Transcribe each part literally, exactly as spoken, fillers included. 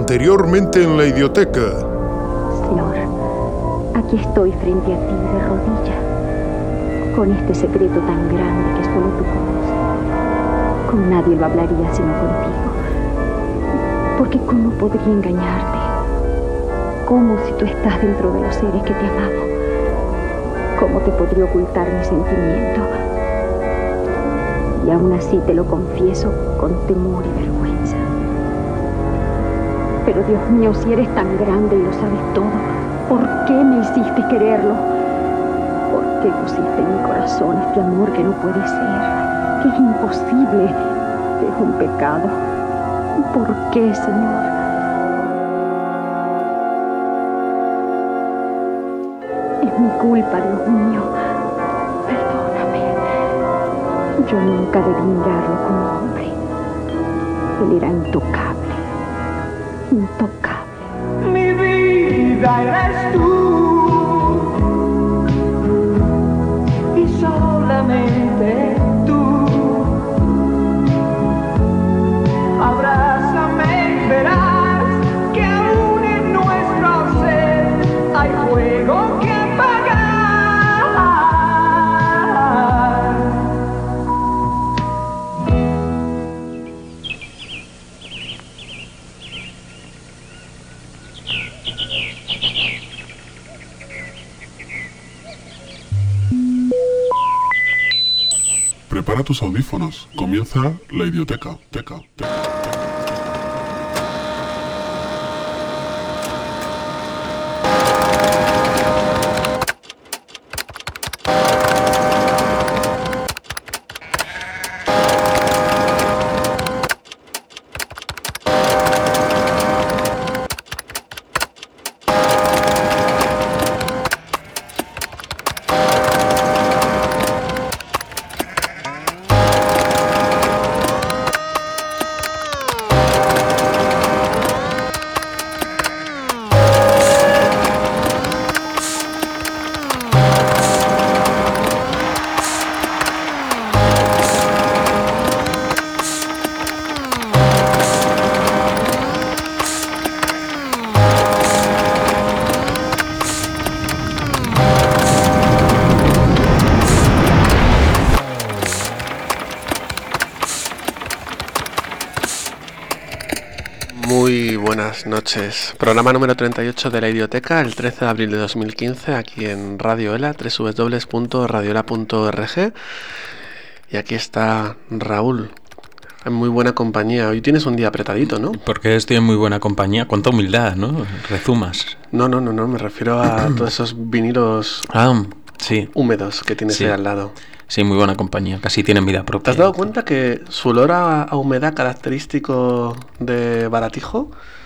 Anteriormente en la Idioteca. Señor, aquí estoy frente a ti de rodillas, con este secreto tan grande que solo tú conoces. Con nadie lo hablaría sino contigo, porque ¿cómo podría engañarte? ¿Cómo si tú estás dentro de los seres que te amamos? ¿Cómo te podría ocultar mi sentimiento? Y aún así te lo confieso con temor y vergüenza. Pero Dios mío, si eres tan grande y lo sabes todo, ¿por qué me hiciste quererlo? ¿Por qué pusiste en mi corazón este amor que no puede ser, que es imposible, que es un pecado? ¿Por qué, Señor? Es mi culpa, Dios mío. Perdóname. Yo nunca debí mirarlo como hombre. Él era intocable. Intocable. Mi vida eres tú, y solamente tú. Abrázame y verás que aún en nuestro ser hay fuego que apagar. Prepara tus audífonos. Comienza la Idioteca. Teca, teca. Buenas noches. Programa número treinta y ocho de la Idioteca, el trece de abril de dos mil quince, aquí en Radio Ela, doble u doble u doble u punto radioela punto org. Y aquí está Raúl, en muy buena compañía. Hoy tienes un día apretadito, ¿no? Porque estoy en muy buena compañía. Cuánta humildad, ¿no? Rezumas. No, no, no, no. Me refiero a todos esos vinilos ah, sí. húmedos que tienes sí. ahí al lado. Sí, muy buena compañía. Casi tienen vida propia. ¿Te has dado cuenta que su olor a, a humedad característico de Baratijo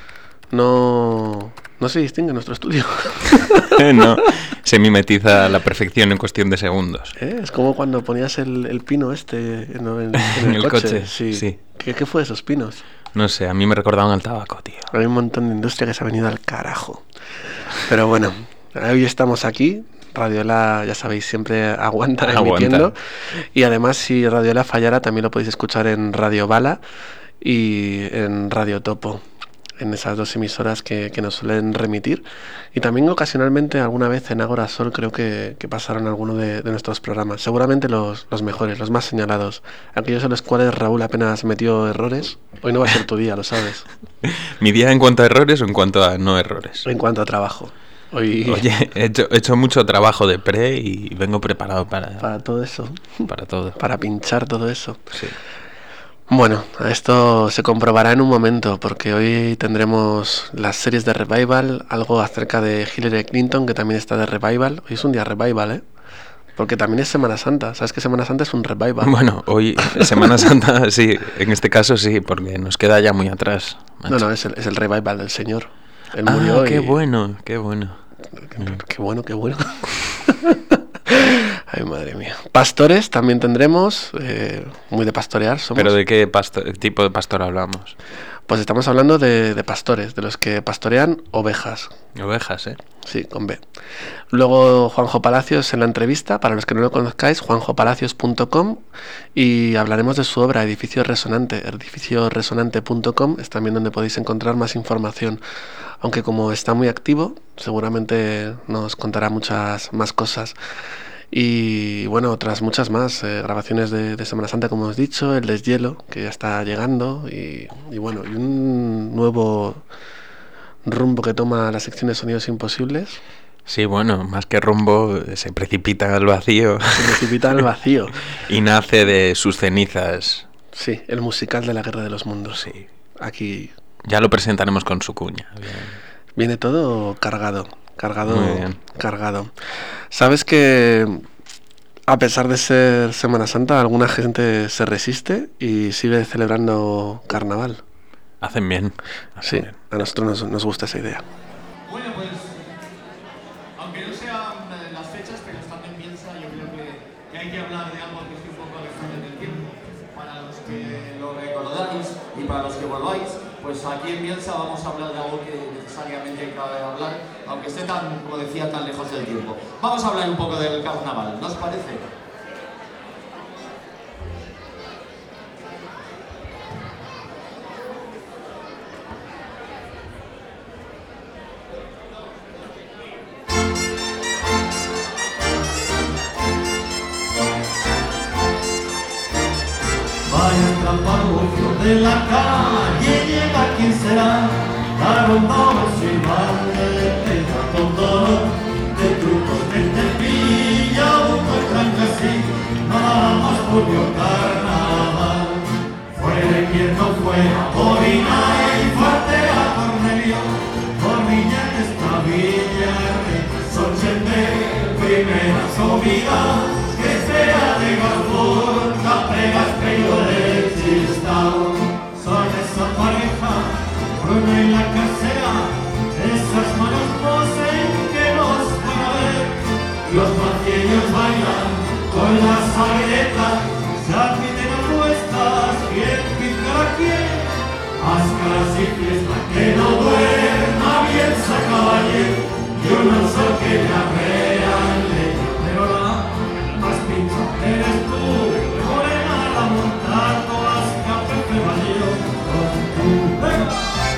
no, no se distingue en nuestro estudio? No, se mimetiza a la perfección en cuestión de segundos. ¿Eh? Es como cuando ponías el, el pino este en, en, en el, en el coche. coche. Sí. sí. ¿Qué, ¿Qué fue de esos pinos? No sé, a mí me recordaban al tabaco, tío. Hay un montón de industria que se ha venido al carajo. Pero bueno, hoy estamos aquí. Radioela, ya sabéis, siempre aguanta emitiendo. Aguanta. Y además, si Radioela fallara, también lo podéis escuchar en Radio Bala y en Radio Topo, en esas dos emisoras que, que nos suelen remitir. Y también ocasionalmente, alguna vez en Agora Sol, creo que, que pasaron algunos de, de nuestros programas. Seguramente los, los mejores, los más señalados. Aquellos en los cuales Raúl apenas metió errores. Hoy no va a ser tu día, lo sabes. ¿Mi día en cuanto a errores o en cuanto a no errores? En cuanto a trabajo. Hoy... Oye, he hecho, he hecho mucho trabajo de pre y vengo preparado para... Para todo eso. Para todo. Para pinchar todo eso. Sí. Bueno, esto se comprobará en un momento, porque hoy tendremos las series de Revival, algo acerca de Hillary Clinton, que también está de Revival. Hoy es un día Revival, ¿eh? Porque también es Semana Santa. ¿Sabes que Semana Santa es un Revival? Bueno, hoy Semana Santa, sí. En este caso sí, porque nos queda ya muy atrás. Macho. No, no, es el, es el Revival del Señor. Él ah, murió qué y... bueno, qué bueno. Qué, qué bueno, qué bueno. Ay, madre mía. Pastores también tendremos, eh, muy de pastorear somos. ¿Pero de qué pasto- tipo de pastor hablamos? Pues estamos hablando de, de pastores, de los que pastorean ovejas. Ovejas, ¿eh? Sí, con B. Luego Juanjo Palacios en la entrevista, para los que no lo conozcáis, juanjo palacios punto com, y hablaremos de su obra Edificio Resonante. edificio resonante punto com es también donde podéis encontrar más información. Aunque como está muy activo, seguramente nos contará muchas más cosas. Y bueno, otras muchas más, eh, grabaciones de, de Semana Santa, como hemos dicho, el deshielo, que ya está llegando, y, y bueno, y un nuevo rumbo que toma la sección de Sonidos Imposibles. Sí, bueno, más que rumbo, se precipita al vacío. Se precipita al vacío. Y nace de sus cenizas. Sí, el musical de la Guerra de los Mundos. Sí. Aquí ya lo presentaremos con su cuña. Bien. Viene todo cargado. Cargado, Muy bien. cargado. Sabes que a pesar de ser Semana Santa, alguna gente se resiste y sigue celebrando carnaval. Hacen bien. Hacen Sí, bien. a nosotros nos, nos gusta esa idea. Bueno, pues, aunque no sean eh, las fechas, pero estando en Bielsa, yo creo que, que hay que hablar de algo que esté un poco lejano en el tiempo. Para los que lo recordáis y para los que volváis, pues aquí en Bielsa vamos a hablar de algo que necesariamente cabe hablar, aunque esté tan, como decía, tan lejos del tiempo. Vamos a hablar un poco del carnaval, ¿no os parece? Vaya traparujo de la calle, llega quien será, la rondamos y vale, pega con dolor, de trucos que te pilla, un tranca así, nada más volvió carnaval. Fue quien no fue a Borina y fuerte a Cornelio, Cornilla en esta villa, Sochende, primera subida, que sea de Garbur, Capegas, Pello de Chistao. Son esa pareja, Bruno y la casera, esas manos posen que nos van a ver. Los macieños bailan con las saetas, se admiten apuestas, quién pica a quién. Máscaras y fiesta que no duerma bien sa caballero, y un sol que la vean leña, pero la más pincha eres tú, morena la montar, todas café febrero con tu venga.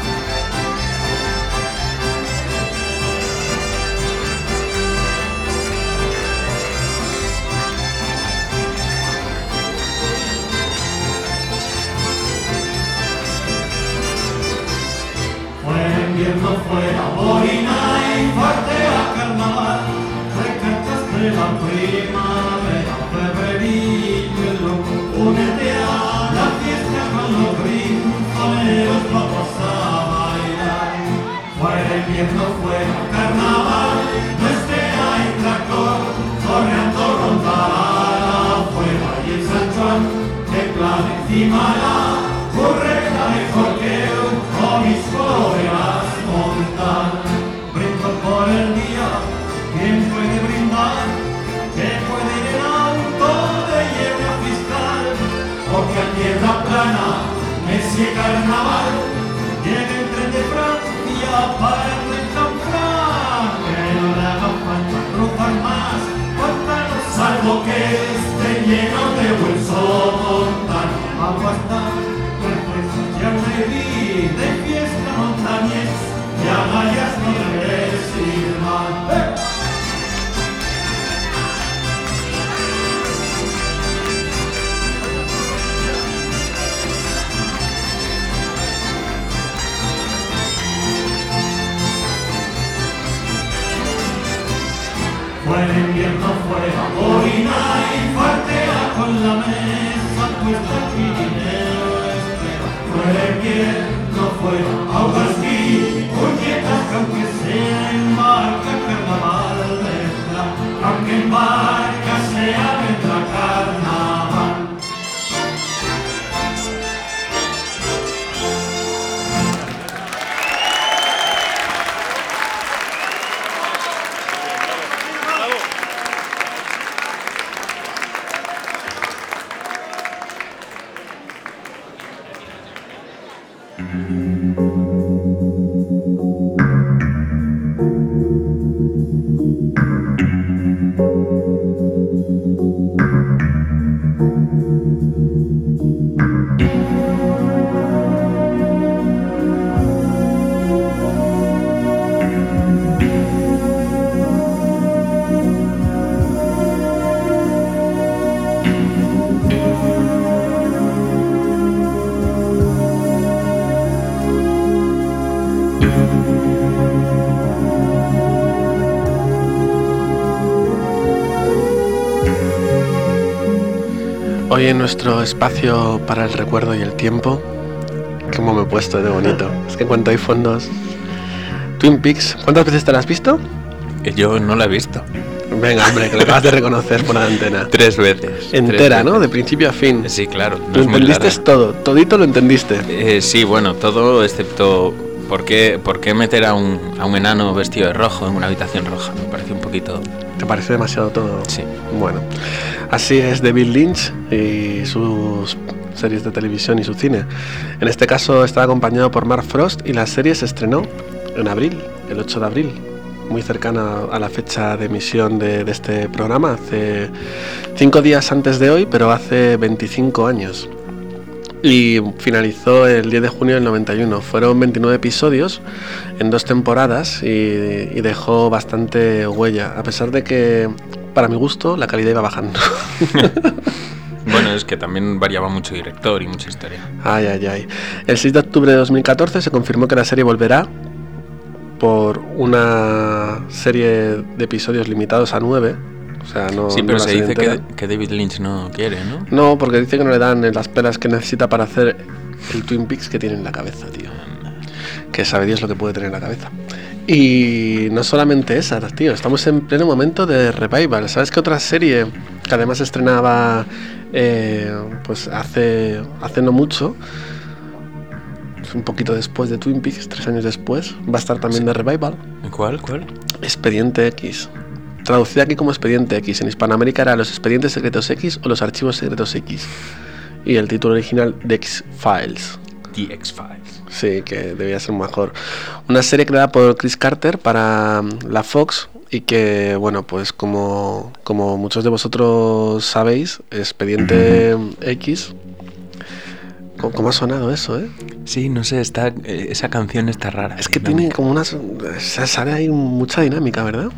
Fue invierno, fuera Borina y fuerte a carnaval, recachaste la primavera, febrerito el loco, únete a la fiesta con los rinconeros, vamos a bailar. Fuera invierno, fuera carnaval, no esté ahí tractor, corriendo rondará la fuera y el San Juan, de plan encima la curreta de jorqueo, o mis coreas montan. Brindo por el día, ¿quién puede brindar? ¿Qué puede ir el auto de hierba fiscal? Porque a tierra plana, Messi carnaval, llega el tren de Francia para el recamfrar. Que no le haga falta cruzar más, pantanos, salvo que esté lleno de buen somontano. Agua está, refrescos ya una herida de fiesta montañés, y agallas no debes ir mal. ¡Eh! Fue el invierno, fuera Borina y fartea con la mesa puesta al Pirineo espera. Fue el invierno, fuera Augasquí, puñetas que aunque sea en barca carnaval vendrá, aunque en barca sea vendrá carnaval. Hoy en nuestro espacio para el recuerdo y el tiempo, ¿cómo me he puesto de bonito? Es que en cuanto hay fondos... Twin Peaks, ¿cuántas veces te la has visto? Yo no la he visto. Venga, hombre, que lo acabas de reconocer por la antena. Tres veces. Entera, tres veces. ¿no? De principio a fin. Sí, claro. No lo es muy entendiste larga. todo, todito lo entendiste. Eh, sí, bueno, todo excepto... ¿Por qué, por qué meter a un, a un enano vestido de rojo en una habitación roja? Me parece un poquito... ¿Te parece demasiado todo? Sí. Bueno, así es David Lynch y sus series de televisión y su cine. En este caso está acompañado por Mark Frost y la serie se estrenó en abril, el ocho de abril, muy cercana a la fecha de emisión de, de este programa, hace cinco días antes de hoy, pero hace veinticinco años. Y finalizó el diez de junio del noventa y uno. Fueron veintinueve episodios en dos temporadas y, y dejó bastante huella, a pesar de que, para mi gusto, la calidad iba bajando. Bueno, es que también variaba mucho director y mucha historia. Ay, ay, ay. El seis de octubre de dos mil catorce se confirmó que la serie volverá por una serie de episodios limitados a nueve. O sea, no, sí, pero no se dice que, que, que David Lynch no quiere, ¿no? No, porque dice que no le dan las pelas que necesita para hacer el Twin Peaks que tiene en la cabeza, tío. Que sabe Dios lo que puede tener en la cabeza. Y no solamente esa, tío. Estamos en pleno momento de revival. ¿Sabes qué otra serie que además estrenaba eh, pues hace, hace no mucho, un poquito después de Twin Peaks, tres años después, va a estar también sí. de revival? ¿Cuál? ¿Cuál? Expediente X. Traducida aquí como Expediente X. En Hispanoamérica era Los Expedientes Secretos X o Los Archivos Secretos X. Y el título original, The X-Files. The X-Files. Sí, que debía ser mejor. Una serie creada por Chris Carter para la Fox y que, bueno, pues como, como muchos de vosotros sabéis, Expediente X... ¿Cómo ha sonado eso, eh? Sí, no sé, está, eh, esa canción está rara. Es que dinámica. Tiene como unas... Sale ahí mucha dinámica, ¿verdad?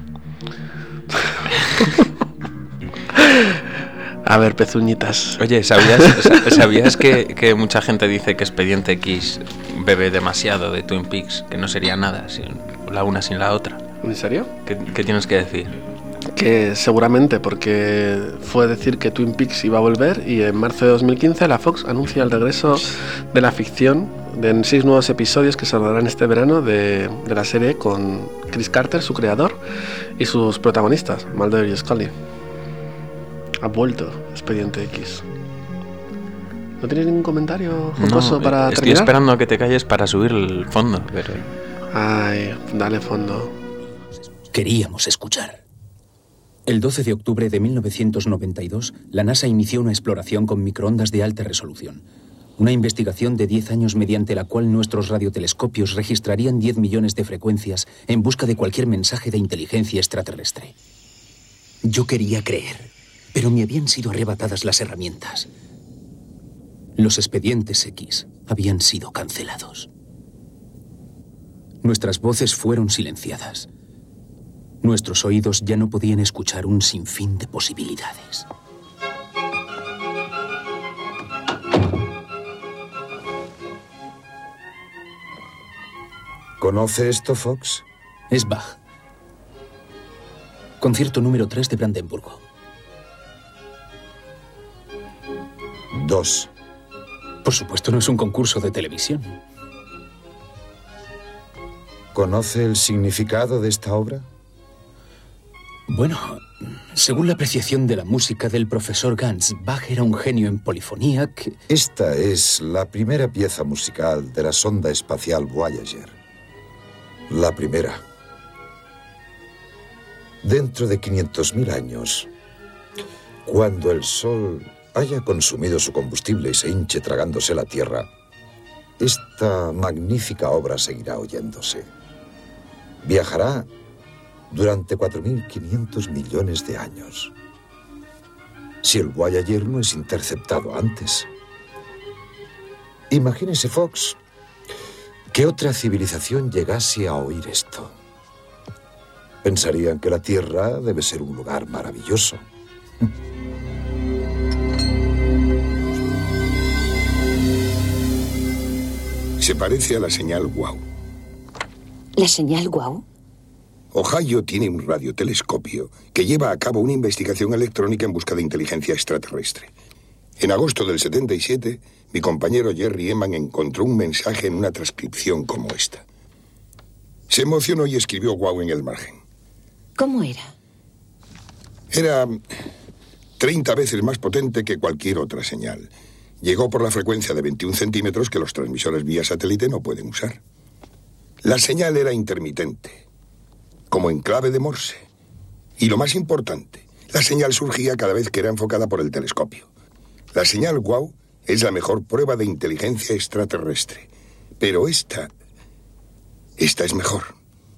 A ver, pezuñitas. Oye, ¿sabías, ¿sabías que, que mucha gente dice que Expediente X bebe demasiado de Twin Peaks? Que no sería nada sin la una sin la otra. ¿En serio? ¿Qué, qué tienes que decir? Que seguramente, porque fue decir que Twin Peaks iba a volver y en marzo de dos mil quince la Fox anuncia el regreso de la ficción de seis nuevos episodios que se rodarán este verano de, de la serie con Chris Carter, su creador, y sus protagonistas, Mulder y Scully. Ha vuelto Expediente X. ¿No tienes ningún comentario jocoso no, para estoy terminar? Estoy esperando a que te calles para subir el fondo, pero... Ay, dale fondo. Queríamos escuchar. El doce de octubre de mil novecientos noventa y dos, la NASA inició una exploración con microondas de alta resolución. Una investigación de diez años mediante la cual nuestros radiotelescopios registrarían diez millones de frecuencias en busca de cualquier mensaje de inteligencia extraterrestre. Yo quería creer, pero me habían sido arrebatadas las herramientas. Los expedientes X habían sido cancelados. Nuestras voces fueron silenciadas. Nuestros oídos ya no podían escuchar un sinfín de posibilidades. ¿Conoce esto, Fox? Es Bach. Concierto número tres de Brandenburgo. Dos. Por supuesto, no es un concurso de televisión. ¿Conoce el significado de esta obra? Bueno, según la apreciación de la música del profesor Gans, Bach era un genio en polifonía que... Esta es la primera pieza musical de la sonda espacial Voyager. La primera. Dentro de quinientos mil años, cuando el Sol haya consumido su combustible y se hinche tragándose la Tierra, esta magnífica obra seguirá oyéndose. Viajará durante cuatro mil quinientos millones de años. Si el Voyager no es interceptado antes. Imagínese, Fox, que otra civilización llegase a oír esto. Pensarían que la Tierra debe ser un lugar maravilloso. Se parece a la señal Wow. ¿La señal Wow? Ohio tiene un radiotelescopio que lleva a cabo una investigación electrónica en busca de inteligencia extraterrestre. En agosto del setenta y siete, mi compañero Jerry Eman encontró un mensaje en una transcripción como esta. Se emocionó y escribió Wow en el margen. ¿Cómo era? Era treinta veces más potente que cualquier otra señal. Llegó por la frecuencia de veintiún centímetros que los transmisores vía satélite no pueden usar. La señal era intermitente, como en clave de Morse. Y lo más importante, la señal surgía cada vez que era enfocada por el telescopio. La señal Wow es la mejor prueba de inteligencia extraterrestre. Pero esta... esta es mejor.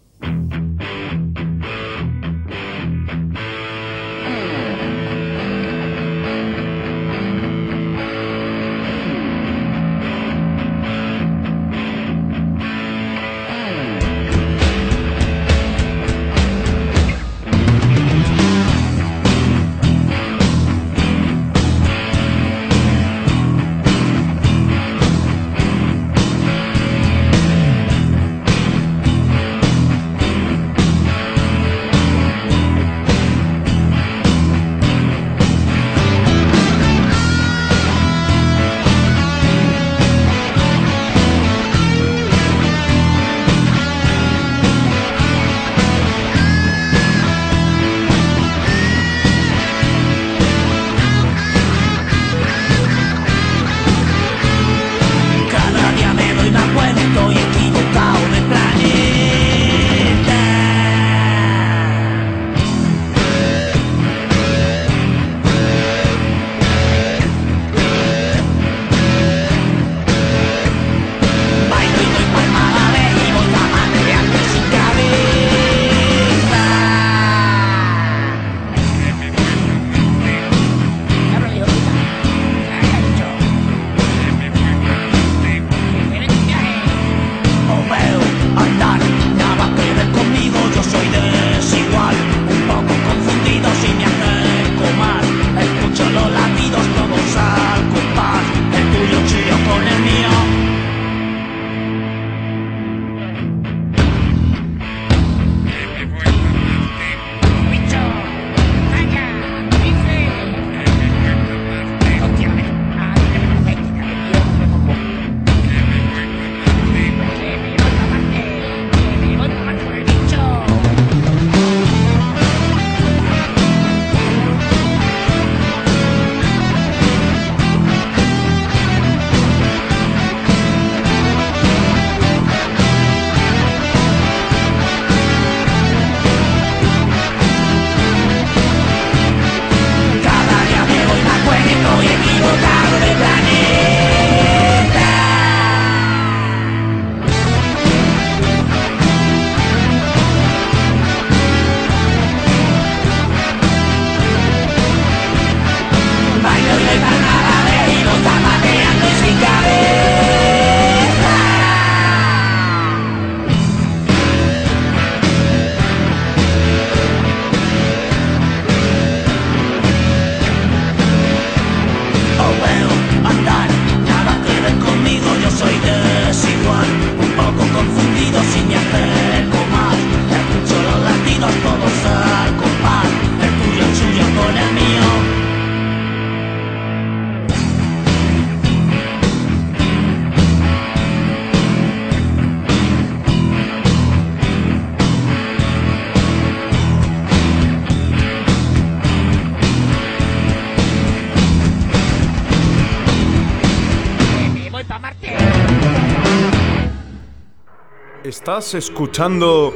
Estás escuchando...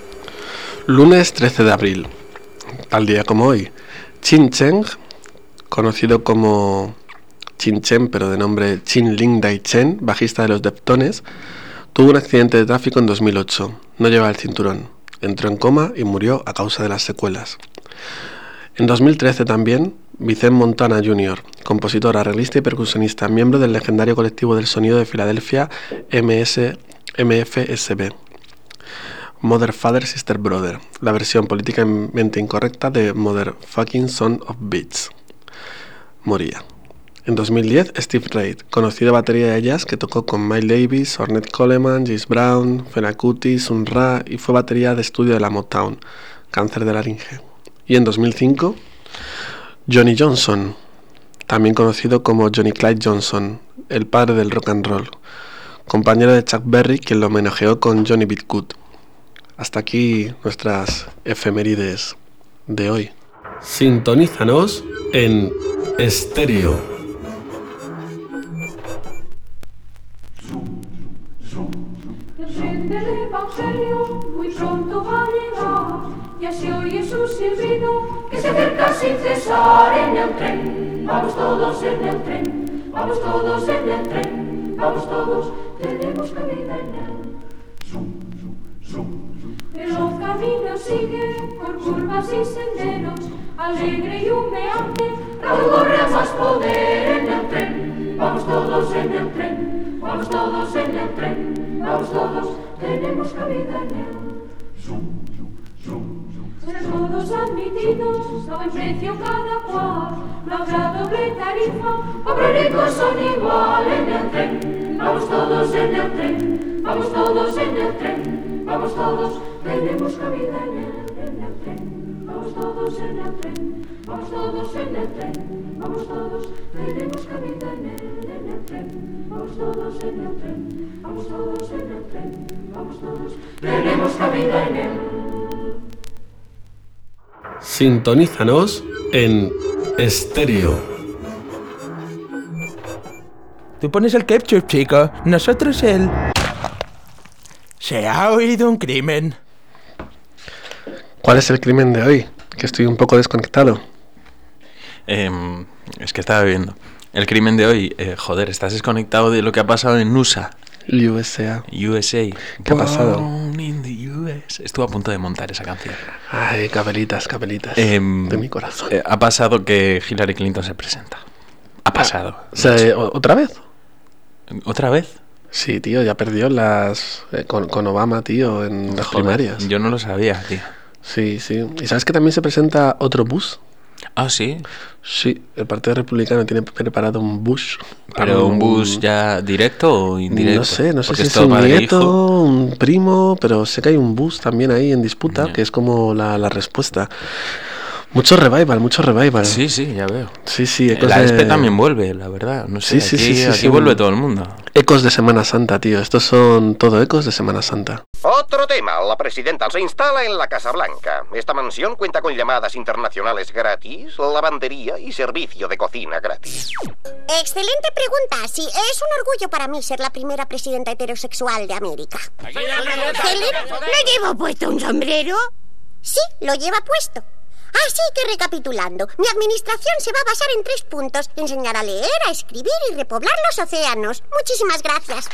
Lunes trece de abril. Tal día como hoy, Qin Cheng conocido como Chin Chen, pero de nombre Chin Ling Dai Chen, bajista de los Deftones, tuvo un accidente de tráfico en dos mil ocho. No llevaba el cinturón. Entró en coma y murió a causa de las secuelas. En dos mil trece también, Vicente Montana junior, compositor, arreglista y percusionista, miembro del legendario colectivo del sonido de Filadelfia M S M F S B. Mother, Father, Sister, Brother, la versión políticamente incorrecta de Mother Fucking Son of Bitch. Moría. En dos mil diez, Steve Reid, conocido batería de jazz que tocó con Miles Davis, Ornette Coleman, James Brown, Fela Kuti, Sun Ra y fue batería de estudio de la Motown, cáncer de laringe. Y en dos mil cinco, Johnny Johnson, también conocido como Johnny Clyde Johnson, el padre del rock and roll, compañero de Chuck Berry, quien lo homenajeó con Johnny B. Good. Hasta aquí nuestras efemérides de hoy. Sintonízanos en estéreo. El del Evangelio muy pronto va a llegar. Ya se oye su silbido que se acerca sin cesar en el tren. Vamos todos en el tren, vamos todos en el tren, vamos todos, tenemos cabida en él. El camino sigue por curvas y senderos, alegre y humeante, Raúl corre a más poder en el tren. Vamos todos en el tren, vamos todos en el tren, vamos todos, tenemos cabida en él. Todos admitidos, a buen precio cada cual, no habrá doble tarifa, obreritos son igual en el tren. Vamos todos en el tren, vamos todos en el tren, vamos todos, tenemos cabida en el, en el tren. Vamos todos en el tren, vamos todos en el tren, vamos todos, tenemos cabida en el, en el tren. Vamos todos en el tren, vamos todos en el tren, vamos todos, tenemos cabida en él. Sintonízanos en estéreo. Tú pones el ketchup, chico, nosotros el... Se ha oído un crimen. ¿Cuál es el crimen de hoy? Que estoy un poco desconectado. Eh, es que estaba viendo. El crimen de hoy, eh, joder, estás desconectado de lo que ha pasado en U S A. U S A. U S A. ¿Qué ha pasado? In the U S. Estuve a punto de montar esa canción. Ay, capelitas, capelitas. Eh, de mi corazón. Eh, ha pasado que Hillary Clinton se presenta. Ha pasado. Ah, o sea, ¿otra vez? ¿Otra vez? Sí, tío, ya perdió las eh, con, con Obama, tío, en las Joder, primarias. Yo no lo sabía, tío. Sí, sí. ¿Y sabes que también se presenta otro Bush? Ah, ¿sí? Sí, el Partido Republicano tiene preparado un Bush. ¿Pero un Bush ya directo o indirecto? No sé, no sé Porque si es un nieto, un primo, pero sé que hay un Bush también ahí en disputa, yeah. que es como la, la respuesta. Mucho revival, mucho revival. Sí, sí, ya veo. Sí, sí. Ecos la de... E S P E también vuelve, la verdad. No sé, sí, aquí, sí, sí, sí, aquí sí, vuelve sí. todo el mundo. Ecos de Semana Santa, tío. Estos son todo ecos de Semana Santa. Otro tema. La presidenta se instala en la Casa Blanca. Esta mansión cuenta con llamadas internacionales gratis, lavandería y servicio de cocina gratis. Excelente pregunta. Sí, es un orgullo para mí ser la primera presidenta heterosexual de América. ¿Helen, no llevo puesto un sombrero? Sí, lo lleva puesto. Así que recapitulando, mi administración se va a basar en tres puntos: enseñar a leer, a escribir y repoblar los océanos. Muchísimas gracias.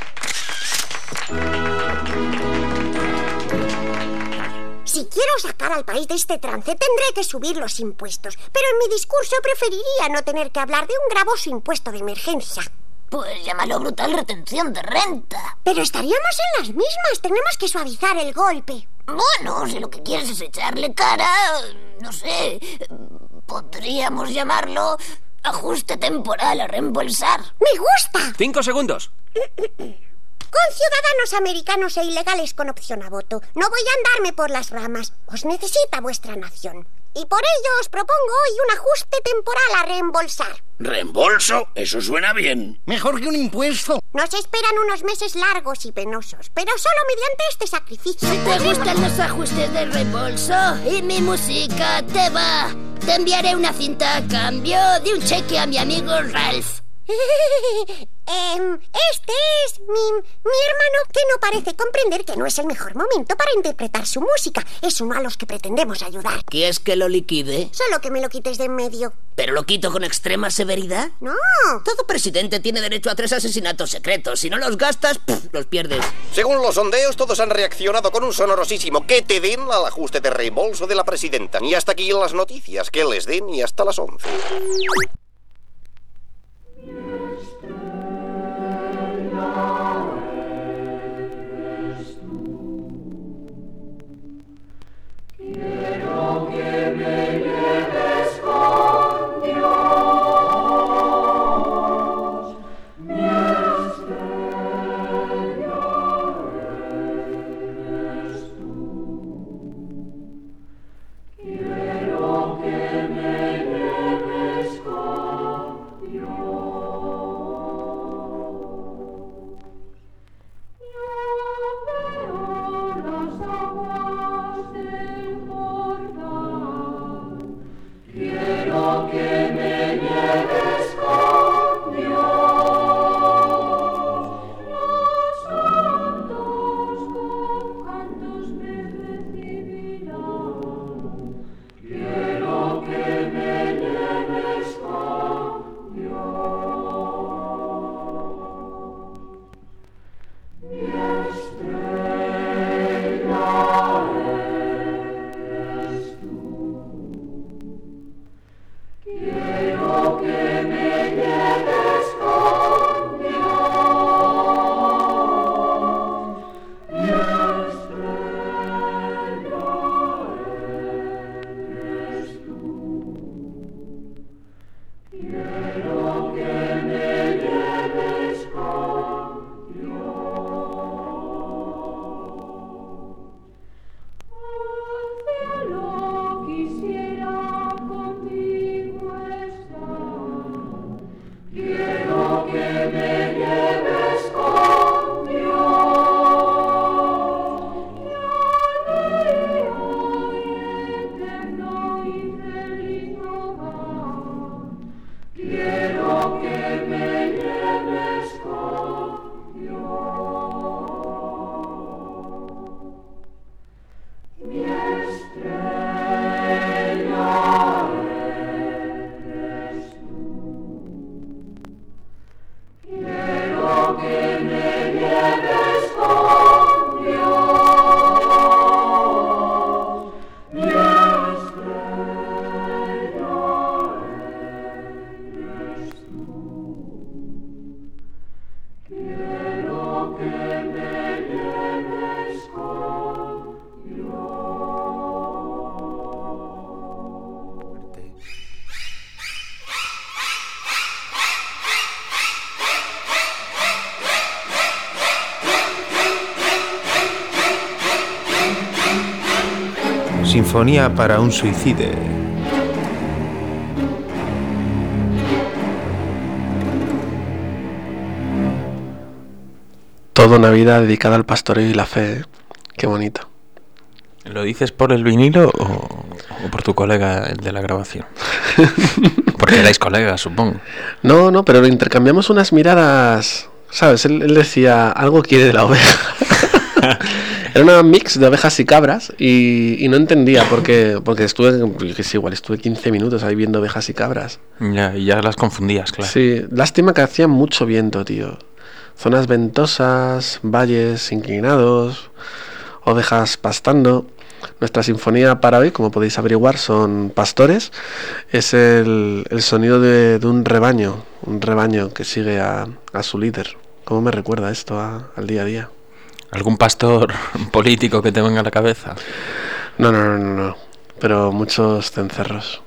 Si quiero sacar al país de este trance, tendré que subir los impuestos. Pero en mi discurso preferiría no tener que hablar de un gravoso impuesto de emergencia. Pues llámalo brutal retención de renta. Pero estaríamos en las mismas. Tenemos que suavizar el golpe. Bueno, si lo que quieres es echarle cara, no sé, podríamos llamarlo ajuste temporal a reembolsar. ¡Me gusta! Cinco segundos. Con ciudadanos americanos e ilegales con opción a voto. No voy a andarme por las ramas. Os necesita vuestra nación. Y por ello os propongo hoy un ajuste temporal a reembolsar. ¿Reembolso? Eso suena bien. Mejor que un impuesto. Nos esperan unos meses largos y penosos, pero solo mediante este sacrificio. Si te gustan los ajustes de reembolso y mi música te va, te enviaré una cinta a cambio de un cheque a mi amigo Ralph. eh, este es mi, mi hermano, que no parece comprender que no es el mejor momento para interpretar su música. Es uno a los que pretendemos ayudar. ¿Quieres que lo liquide? Solo que me lo quites de en medio. ¿Pero lo quito con extrema severidad? No. Todo presidente tiene derecho a tres asesinatos secretos. Si no los gastas, pff, los pierdes. Según los sondeos, todos han reaccionado con un sonorosísimo que te den al ajuste de reembolso de la presidenta. Y hasta aquí las noticias, que les den y hasta las once. Quiero que me lleves con Dios, mi estrella eres tú. Quiero que me lleves con Sinfonía para un suicide. Toda una vida dedicada al pastoreo y la fe, ¿eh? Qué bonito. ¿Lo dices por el vinilo o, o por tu colega, el de la grabación? Porque erais colegas, supongo. No, no, pero intercambiamos unas miradas, ¿sabes? Él, él decía, algo quiere de la oveja. Era una mix de ovejas y cabras y, y no entendía porque, porque estuve, que sí, igual estuve quince minutos ahí viendo ovejas y cabras. Ya, y ya las confundías, claro. Sí, lástima que hacía mucho viento, tío. Zonas ventosas, valles inclinados, ovejas pastando. Nuestra sinfonía para hoy, como podéis averiguar, son pastores. Es el, el sonido de, de un rebaño, un rebaño que sigue a, a su líder. ¿Cómo me recuerda esto a, al día a día? ¿Algún pastor político que te venga a la cabeza? No, no, no, no, no. Pero muchos cencerros.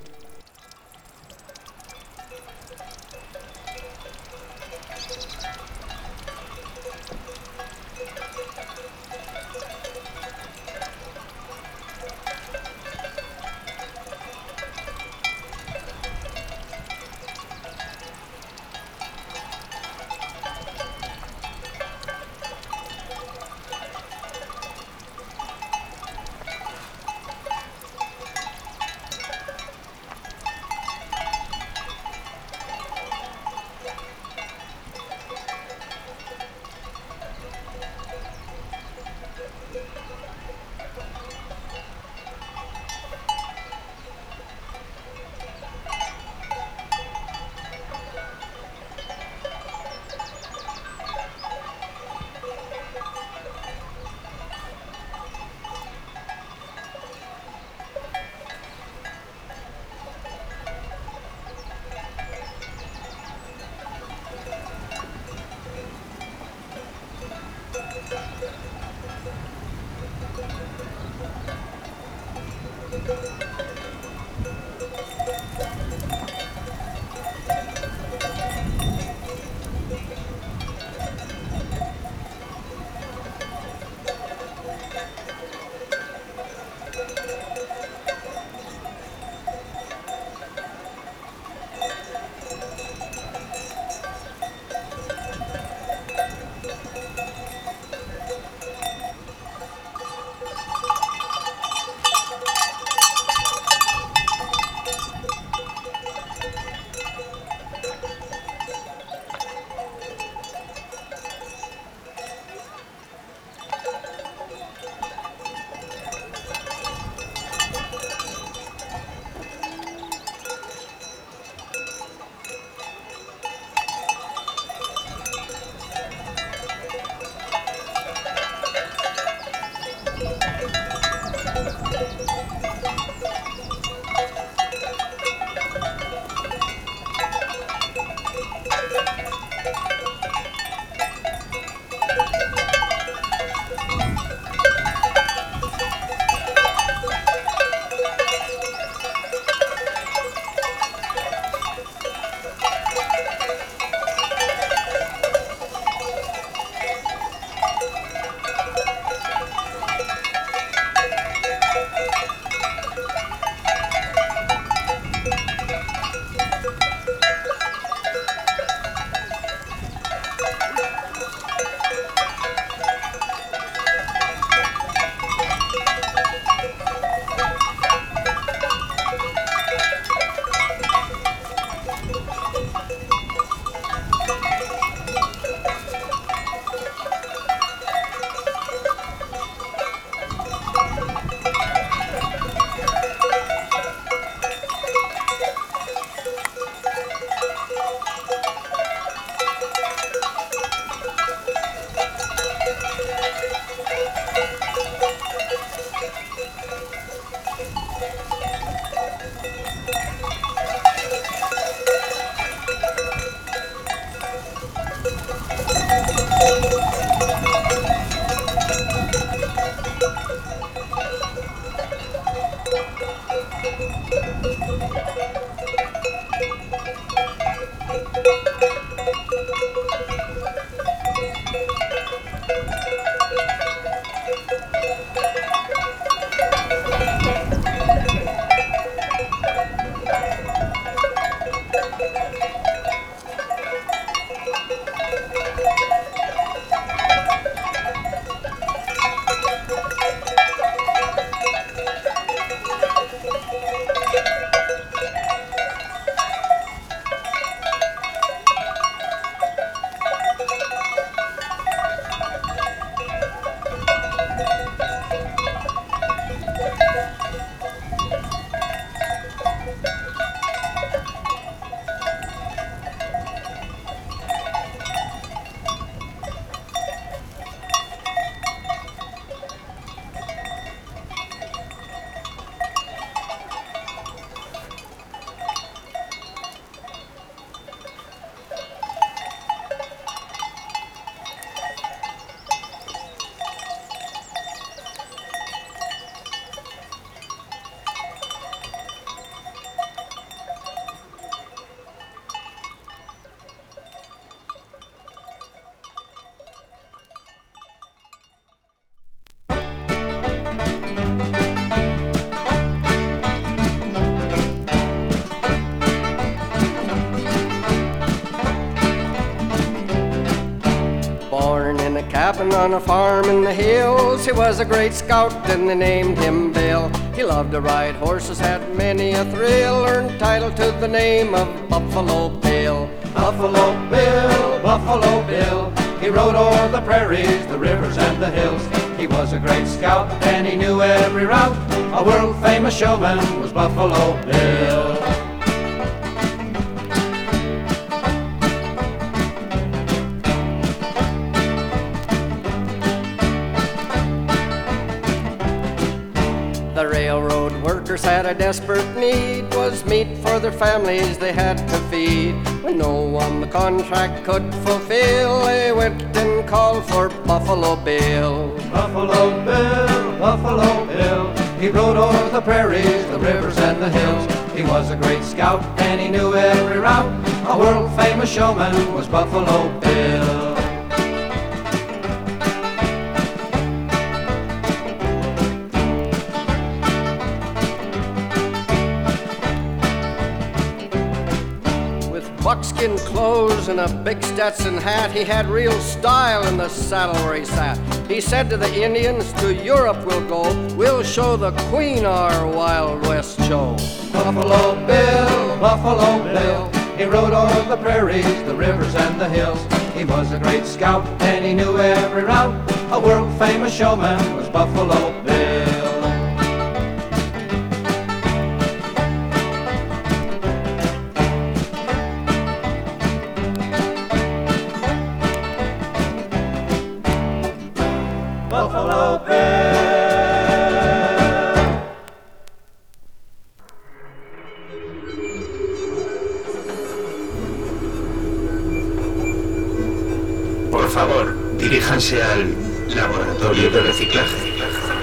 happened on a farm in the hills. He was a great scout and they named him Bill. He loved to ride horses, had many a thrill, earned title to the name of Buffalo Bill. Buffalo Bill, Buffalo Bill, he rode o'er the prairies, the rivers and the hills. He was a great scout and he knew every route. A world famous showman was Buffalo Bill. The railroad workers had a desperate need, was meat for their families they had to feed. When no one the contract could fulfill, they went and called for Buffalo Bill. Buffalo Bill, Buffalo Bill, he rode o'er the prairies, the rivers and the hills. He was a great scout and he knew every route. A world famous showman was Buffalo Bill. Buckskin clothes and a big Stetson hat, he had real style in the saddle where he sat. He said to the Indians, to Europe we'll go, we'll show the Queen our Wild West show. Buffalo Bill, Buffalo Bill, he rode o'er the prairies, the rivers and the hills. He was a great scout and he knew every route. A world famous showman was Buffalo Bill. Buffalo Bill. Por favor, diríjanse al laboratorio de reciclaje.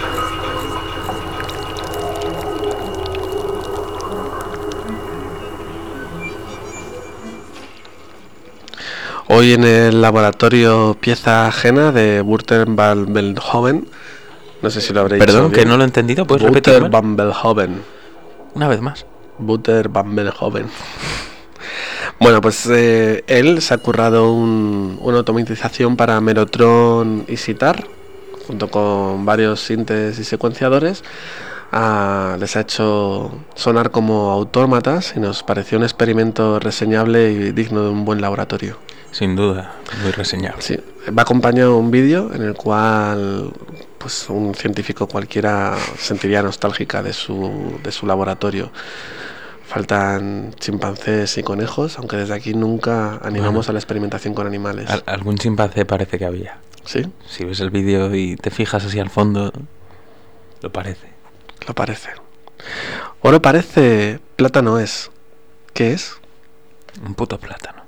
Hoy en el laboratorio Pieza Ajena de Wouter van Beethoven. No sé si lo habréis dicho. Perdón, que no lo he entendido. ¿Puedes repetirlo? Wouter van Beethoven. Una vez más. Wouter van Beethoven. Bueno, pues eh, él se ha currado un, una automatización para Melotron y Sitar, junto con varios sintes y secuenciadores. Ah, les ha hecho sonar como autómatas y nos pareció un experimento reseñable y digno de un buen laboratorio. Sin duda, muy reseñable. Sí, va acompañado de un vídeo en el cual pues un científico cualquiera sentiría nostálgica de su, de su laboratorio. Faltan chimpancés y conejos, aunque desde aquí nunca animamos bueno, a la experimentación con animales. Al, algún chimpancé parece que había. ¿Sí? Si ves el vídeo y te fijas así al fondo, lo parece. Lo parece. Oro parece, plátano es. ¿Qué es? Un puto plátano.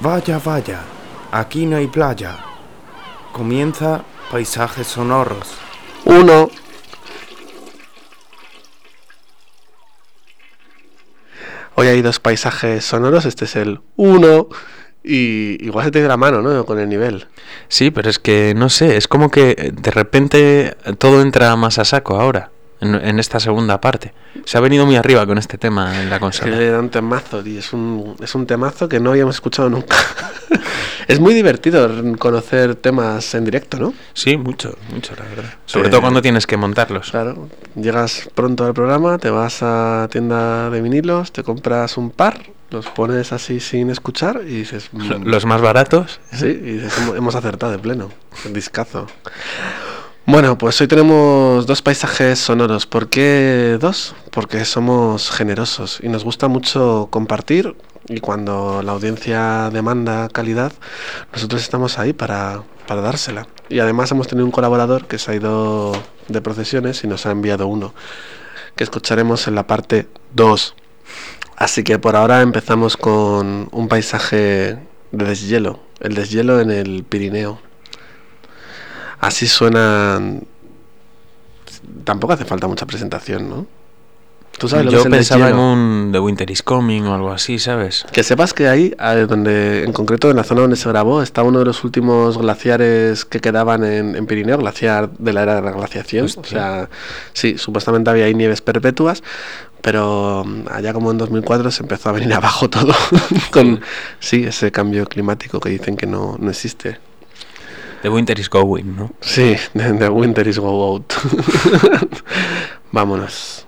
Vaya, vaya, aquí no hay playa. Comienza Paisajes Sonoros. Uno. Hoy hay dos paisajes sonoros, este es el uno. Y igual se te dio la mano, ¿no? Con el nivel. Sí, pero es que, no sé, es como que de repente todo entra más a saco ahora, en, en esta segunda parte. Se ha venido muy arriba con este tema en la consola. Es que era un temazo, tío. Es un, es un temazo que no habíamos escuchado nunca. Es muy divertido conocer temas en directo, ¿no? Sí, mucho, mucho, la verdad. Sobre eh, todo cuando tienes que montarlos. Claro, llegas pronto al programa, te vas a tienda de vinilos, te compras un par, los pones así sin escuchar y dices... Mmm, ¿los más baratos? Sí, y dices, hemos acertado de pleno, el discazo. Bueno, pues hoy tenemos dos paisajes sonoros. ¿Por qué dos? Porque somos generosos y nos gusta mucho compartir, y cuando la audiencia demanda calidad, nosotros estamos ahí para, para dársela. Y además hemos tenido un colaborador que se ha ido de procesiones y nos ha enviado uno, que escucharemos en la parte dos. Así que por ahora empezamos con un paisaje de deshielo, el deshielo en el Pirineo. Así suenan. Tampoco hace falta mucha presentación, ¿no? ¿Tú sabes lo Yo que es el pensaba deshielo? en un The Winter is Coming o algo así, ¿sabes? Que sepas que ahí, donde, en concreto en la zona donde se grabó, está uno de los últimos glaciares que quedaban en, en Pirineo, glaciar de la era de la glaciación. Hostia. O sea, sí, supuestamente había ahí nieves perpetuas, pero allá como en dos mil cuatro se empezó a venir abajo todo con sí, ese cambio climático que dicen que no, no existe. The Winter is Going, ¿no? Sí, The Winter is Go Out. Vámonos.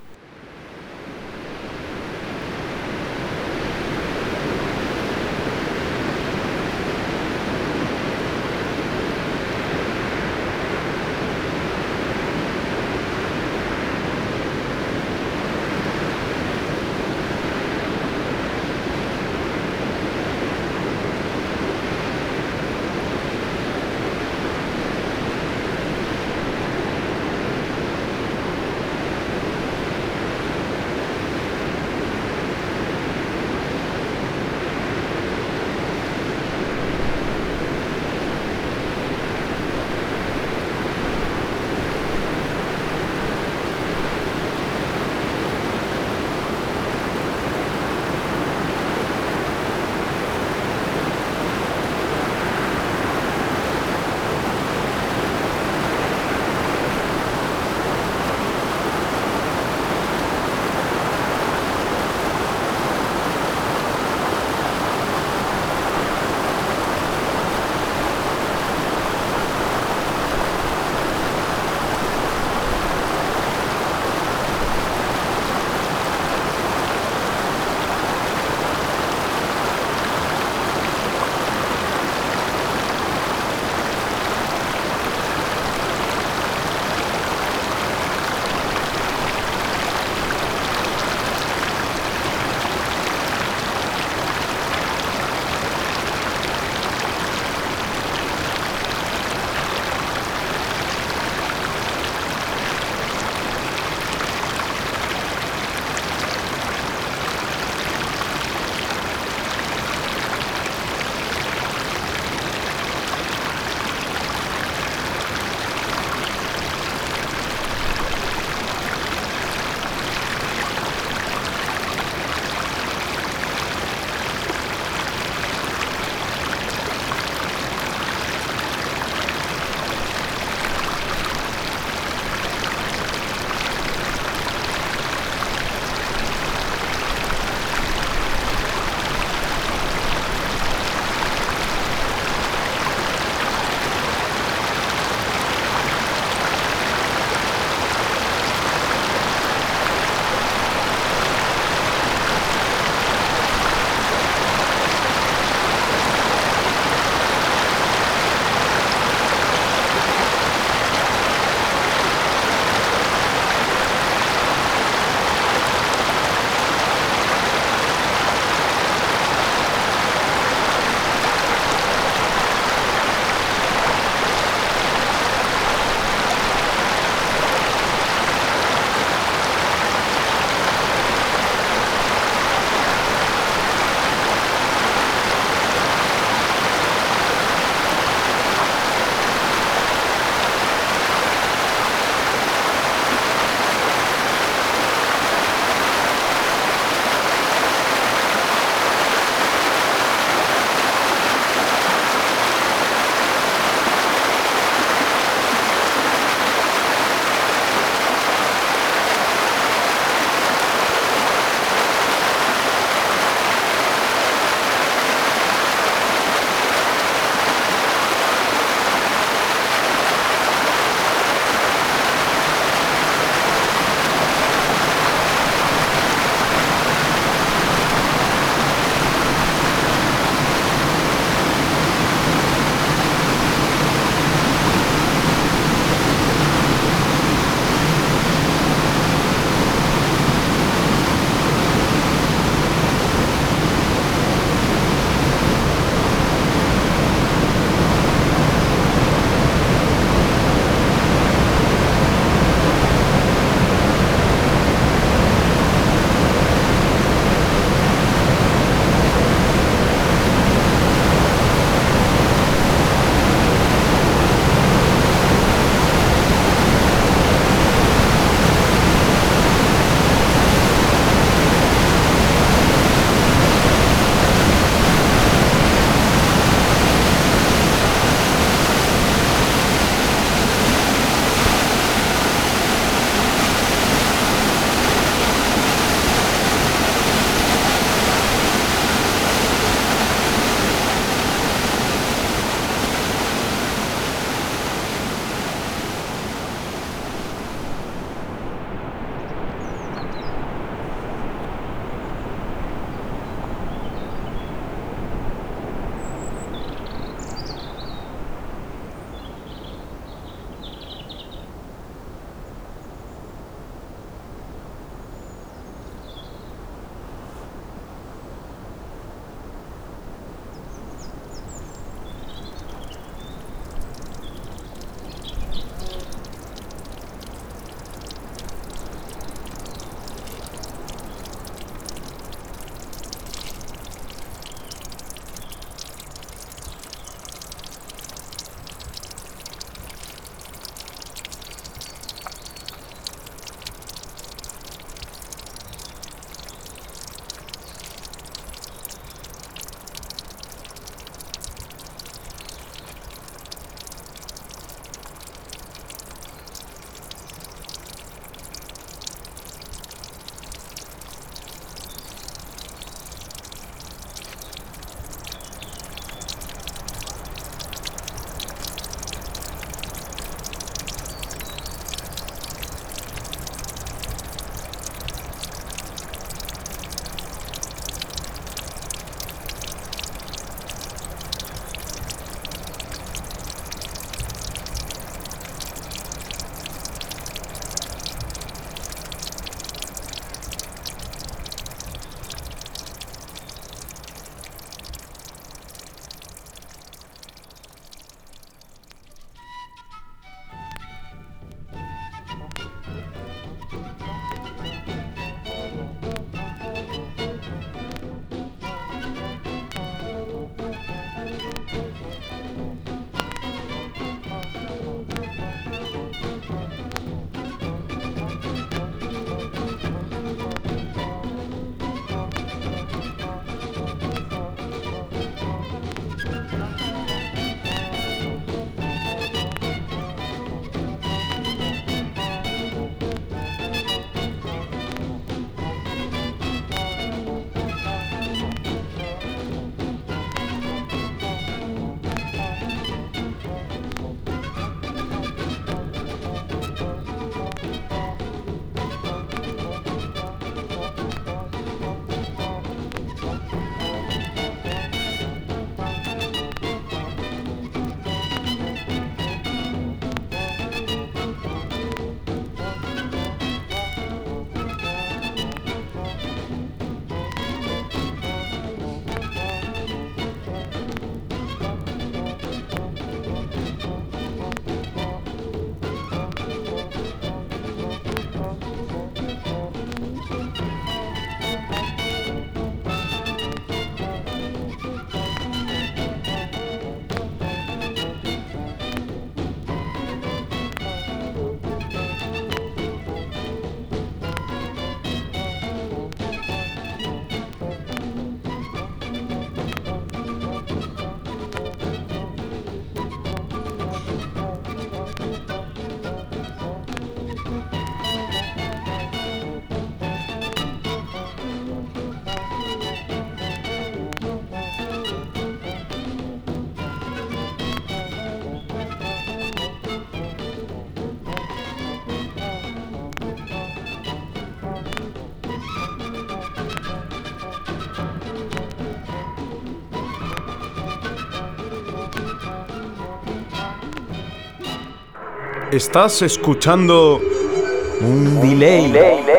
Estás escuchando un delay.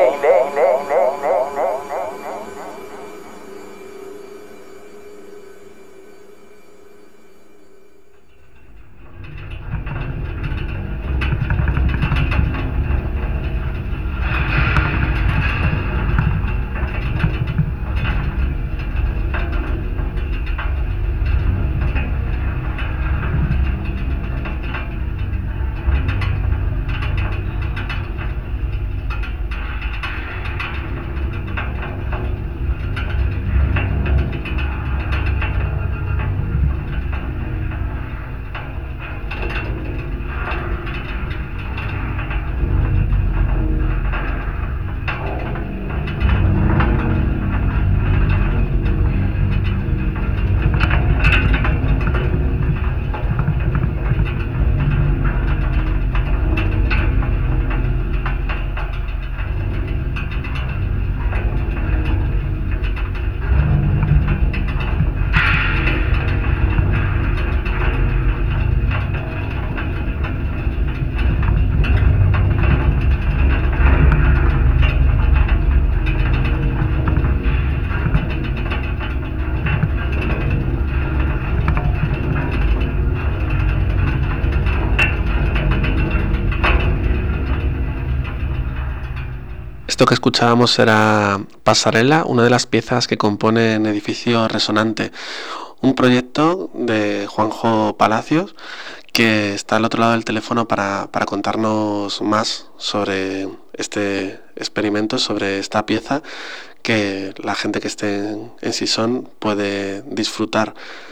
Esto que escuchábamos era Pasarela, una de las piezas que componen Edificio Resonante, un proyecto de Juanjo Palacios, que está al otro lado del teléfono para, para contarnos más sobre este experimento, sobre esta pieza que la gente que esté en, en Sison puede disfrutar.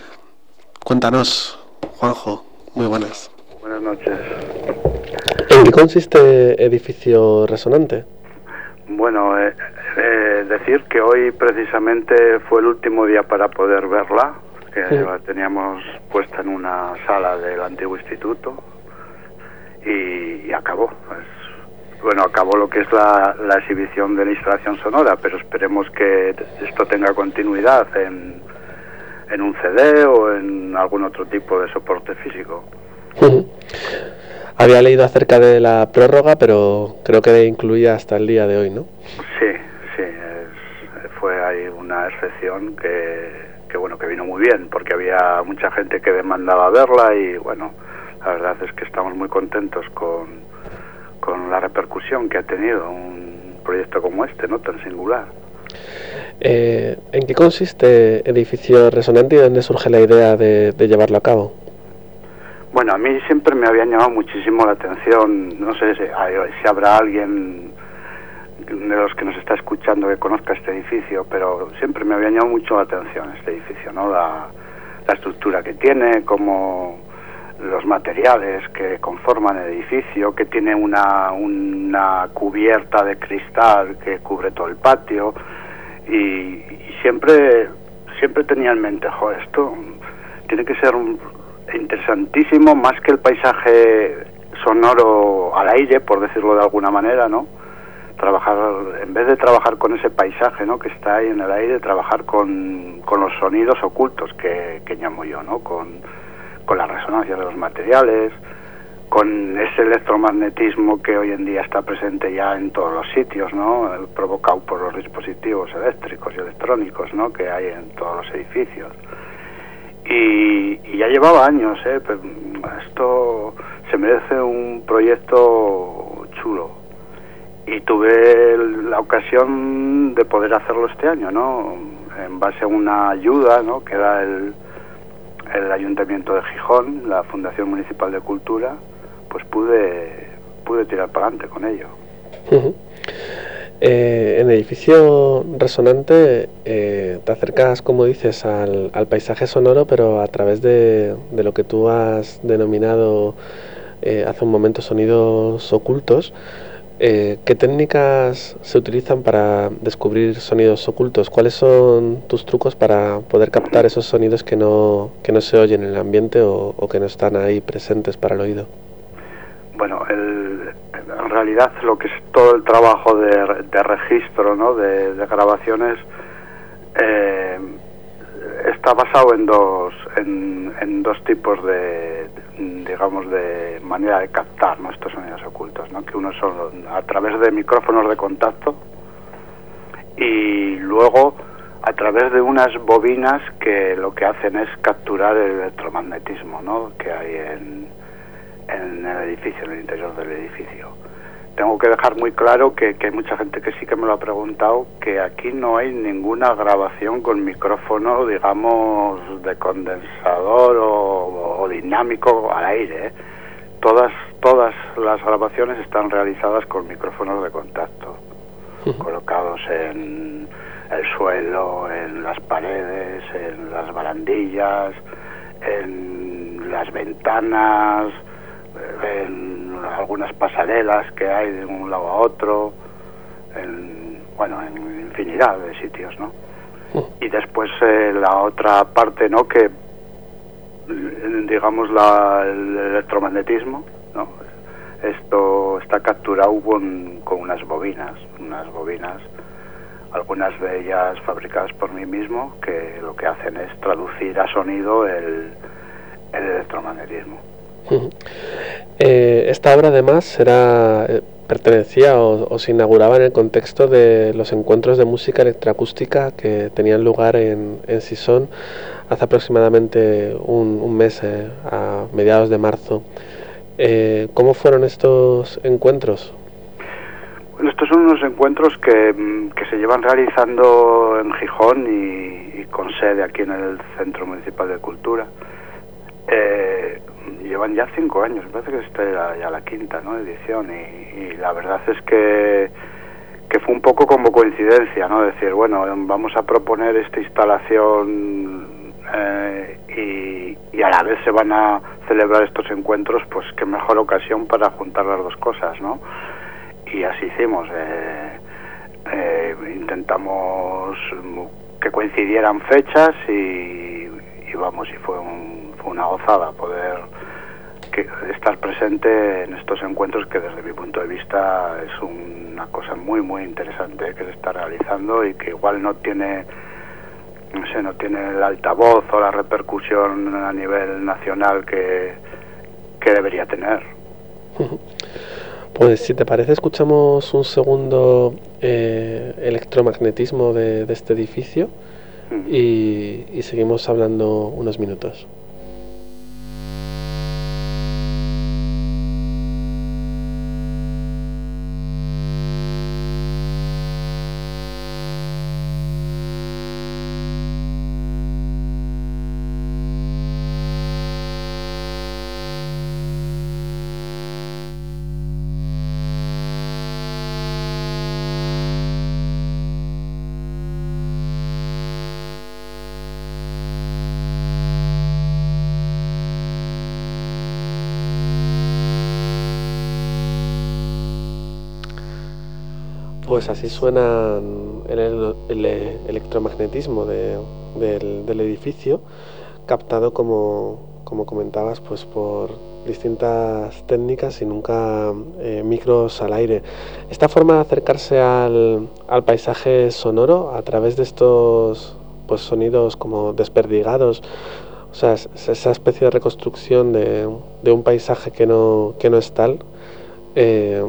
Cuéntanos, Juanjo, muy buenas. Buenas noches. ¿En qué consiste Edificio Resonante? Bueno, eh, eh, decir que hoy precisamente fue el último día para poder verla, que sí. La teníamos puesta en una sala del antiguo instituto y, y acabó. Pues, bueno, acabó lo que es la, la exhibición de la instalación sonora, pero esperemos que esto tenga continuidad en, en un C D o en algún otro tipo de soporte físico. Uh-huh. Había leído acerca de la prórroga, pero creo que incluía hasta el día de hoy, ¿no? Sí, sí, es, fue ahí una excepción que, que, bueno, que vino muy bien, porque había mucha gente que demandaba verla y, bueno, la verdad es que estamos muy contentos con, con la repercusión que ha tenido un proyecto como este, ¿no?, tan singular. Eh, ¿En qué consiste Edificio Resonante y dónde surge la idea de, de llevarlo a cabo? Bueno, a mí siempre me había llamado muchísimo la atención, no sé si, si habrá alguien de los que nos está escuchando que conozca este edificio, pero siempre me había llamado mucho la atención este edificio, ¿no? La, la estructura que tiene, como los materiales que conforman el edificio, que tiene una, una cubierta de cristal que cubre todo el patio, y, y siempre, siempre tenía en mente, jo, esto tiene que ser un interesantísimo, más que el paisaje sonoro al aire, por decirlo de alguna manera, ¿no? Trabajar, en vez de trabajar con ese paisaje, ¿no?, que está ahí en el aire, trabajar con, con los sonidos ocultos que, que llamo yo, ¿no? Con, con la resonancia de los materiales, con ese electromagnetismo que hoy en día está presente ya en todos los sitios, ¿no?, provocado por los dispositivos eléctricos y electrónicos, ¿no?, que hay en todos los edificios. Y, y ya llevaba años, ¿eh? Pero esto se merece un proyecto chulo. Y tuve la ocasión de poder hacerlo este año, ¿no? En base a una ayuda, ¿no?, que da el, el Ayuntamiento de Gijón, la Fundación Municipal de Cultura, pues pude, pude tirar para adelante con ello. Uh-huh. Eh, en Edificio Resonante eh, te acercas, como dices, al, al paisaje sonoro, pero a través de, de lo que tú has denominado eh, hace un momento sonidos ocultos. Eh, ¿Qué técnicas se utilizan para descubrir sonidos ocultos? ¿Cuáles son tus trucos para poder captar esos sonidos que no, que no se oyen en el ambiente o, o que no están ahí presentes para el oído? Bueno, el, en realidad lo que es todo el trabajo de, de registro, ¿no?, de, de grabaciones, eh, está basado en dos en, en dos tipos de, digamos, de manera de captar, ¿no?, estos ocultos, ¿no? Que uno son a través de micrófonos de contacto y luego a través de unas bobinas que lo que hacen es capturar el electromagnetismo, ¿no? Que hay en, en el edificio, en el interior del edificio. Tengo que dejar muy claro que, que hay mucha gente que sí que me lo ha preguntado, que aquí no hay ninguna grabación con micrófono, digamos, de condensador o, o dinámico al aire, ¿eh? Todas, todas las grabaciones están realizadas con micrófonos de contacto, uh-huh. colocados en el suelo, en las paredes, en las barandillas, en las ventanas, en algunas pasarelas que hay de un lado a otro, en, bueno, en infinidad de sitios, ¿no? Y después eh, la otra parte, ¿no? Que digamos la, el electromagnetismo, ¿no? Esto está capturado con, con unas bobinas, unas bobinas, algunas de ellas fabricadas por mí mismo, que lo que hacen es traducir a sonido el, el electromagnetismo. Eh, esta obra además era, eh, pertenecía o, o se inauguraba en el contexto de los encuentros de música electroacústica que tenían lugar en, en Sison hace aproximadamente un, un mes, eh, a mediados de marzo. Eh, ¿Cómo fueron estos encuentros? Bueno, estos son unos encuentros que, que se llevan realizando en Gijón y, y con sede aquí en el Centro Municipal de Cultura. Eh, llevan ya cinco años, me parece que esta era ya la quinta, ¿no? edición y, y la verdad es que, que fue un poco como coincidencia, ¿no? Decir, bueno, vamos a proponer esta instalación eh, y, y a la vez se van a celebrar estos encuentros, pues qué mejor ocasión para juntar las dos cosas, ¿no? Y así hicimos, eh, eh, intentamos que coincidieran fechas y, y vamos, y fue, un, fue una gozada poder que, estar presente en estos encuentros que desde mi punto de vista es una cosa muy muy interesante que se está realizando y que igual no tiene, no sé, no tiene el altavoz o la repercusión a nivel nacional que, que debería tener. Pues si te parece escuchamos un segundo eh, electromagnetismo de, de este edificio mm. y, y seguimos hablando unos minutos. Pues así suena el, el, el electromagnetismo de, del, del edificio, captado como, como comentabas, pues por distintas técnicas y nunca eh, micros al aire. Esta forma de acercarse al, al paisaje sonoro a través de estos pues sonidos como desperdigados, o sea, esa especie de reconstrucción de, de un paisaje que no, que no es tal, eh,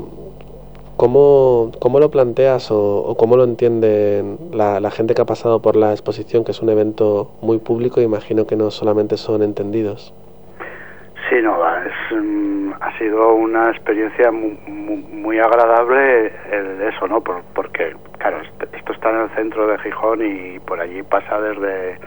¿Cómo, ¿Cómo lo planteas o, o cómo lo entiende la, la gente que ha pasado por la exposición, que es un evento muy público? Imagino que no solamente son entendidos. Sí, no, es, um, ha sido una experiencia muy, muy, muy agradable el, eso, ¿no? Por, porque, claro, esto está en el centro de Gijón y por allí pasa desde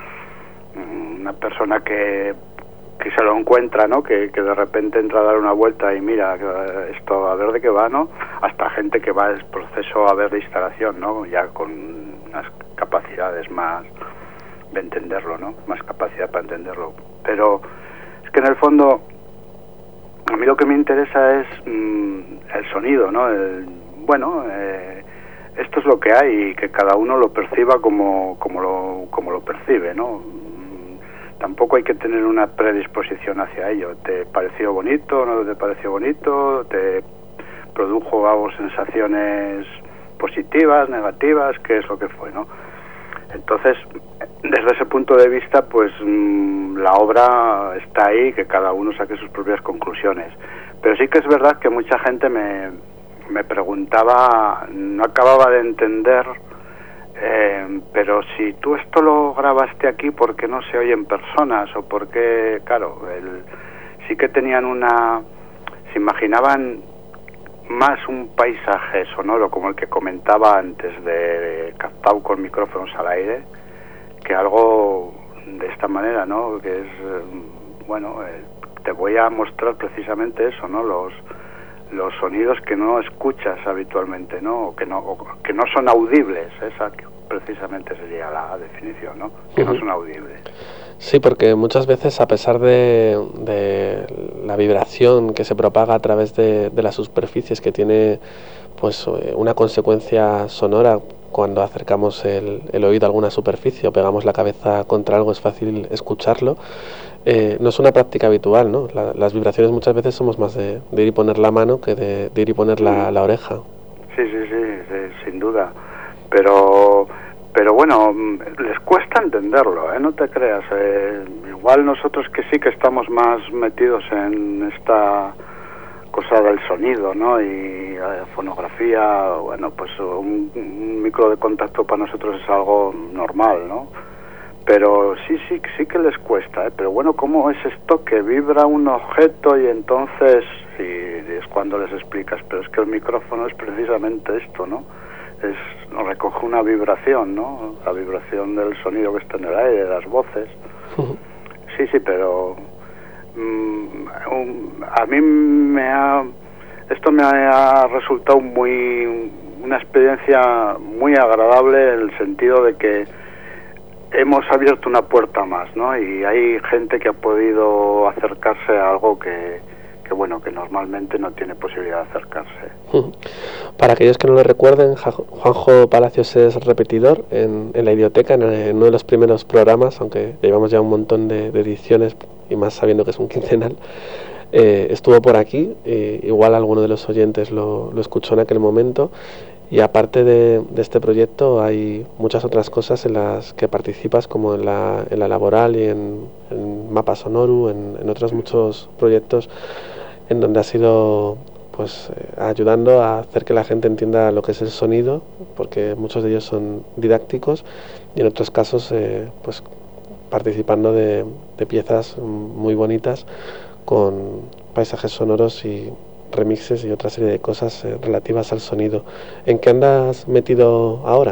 um, una persona que... que se lo encuentra, ¿no? Que, que de repente entra a dar una vuelta y mira esto a ver de qué va, ¿no? Hasta gente que va al proceso a ver la instalación, ¿no? Ya con unas capacidades más de entenderlo, ¿no? Más capacidad para entenderlo. Pero es que en el fondo a mí lo que me interesa es mmm, el sonido, ¿no? El, bueno, eh, esto es lo que hay y que cada uno lo perciba como, como, lo, como lo percibe, ¿no? Tampoco hay que tener una predisposición hacia ello. ¿Te pareció bonito? ¿No te pareció bonito? ¿Te produjo algo, sensaciones positivas, negativas? ¿Qué es lo que fue, no? Entonces, desde ese punto de vista, pues mmm, la obra está ahí, que cada uno saque sus propias conclusiones. Pero sí que es verdad que mucha gente me, me preguntaba, no acababa de entender, eh, pero si tú esto lo grabaste aquí, ¿por qué no se oyen personas? O por qué, claro, el, sí que tenían una, se imaginaban más un paisaje sonoro como el que comentaba antes, de, de captado con micrófonos al aire, que algo de esta manera, ¿no? Que es, bueno, eh, te voy a mostrar precisamente eso, ¿no? Los los sonidos que no escuchas habitualmente, ¿no? O que no o que no son audibles, esa precisamente sería la definición, ¿no? Que uh-huh. no son audibles. Sí, porque muchas veces, a pesar de, de la vibración que se propaga a través de, de las superficies, que tiene pues una consecuencia sonora, cuando acercamos el, el oído a alguna superficie o pegamos la cabeza contra algo, es fácil escucharlo. Eh, no es una práctica habitual, ¿no? La, las vibraciones muchas veces somos más de, de ir y poner la mano que de, de ir y poner la, la oreja. Sí, sí, sí, sí, sin duda. Pero... Pero bueno, les cuesta entenderlo, ¿eh? No te creas. Eh, igual nosotros que sí que estamos más metidos en esta cosa del sonido, ¿no? Y la fonografía, bueno, pues un, un micro de contacto para nosotros es algo normal, ¿no? Pero sí, sí, sí que les cuesta, ¿eh? Pero bueno, ¿cómo es esto que vibra un objeto y entonces, sí, es cuando les explicas, pero es que el micrófono es precisamente esto, ¿no? Es, nos recoge una vibración, ¿no? La vibración del sonido que está en el aire, de las voces. Uh-huh. Sí, sí, pero um, um, a mí me ha... Esto me ha resultado muy... una experiencia muy agradable, en el sentido de que hemos abierto una puerta más, ¿no? Y hay gente que ha podido acercarse a algo que... que bueno, que normalmente no tiene posibilidad de acercarse. Para aquellos que no lo recuerden, Juanjo Palacios es repetidor en, en la Idioteca, en, el, en uno de los primeros programas, aunque llevamos ya un montón de, de ediciones, y más sabiendo que es un quincenal. Eh, estuvo por aquí, eh, igual alguno de los oyentes lo, lo escuchó en aquel momento, y aparte de, de este proyecto hay muchas otras cosas en las que participas, como en la, en la Laboral y en, en Mapa Sonoru, en, en otros muchos proyectos en donde has ido pues eh, ayudando a hacer que la gente entienda lo que es el sonido, porque muchos de ellos son didácticos, y en otros casos eh, pues participando de, de piezas muy bonitas con paisajes sonoros y remixes y otra serie de cosas eh, relativas al sonido. ¿En qué andas metido ahora?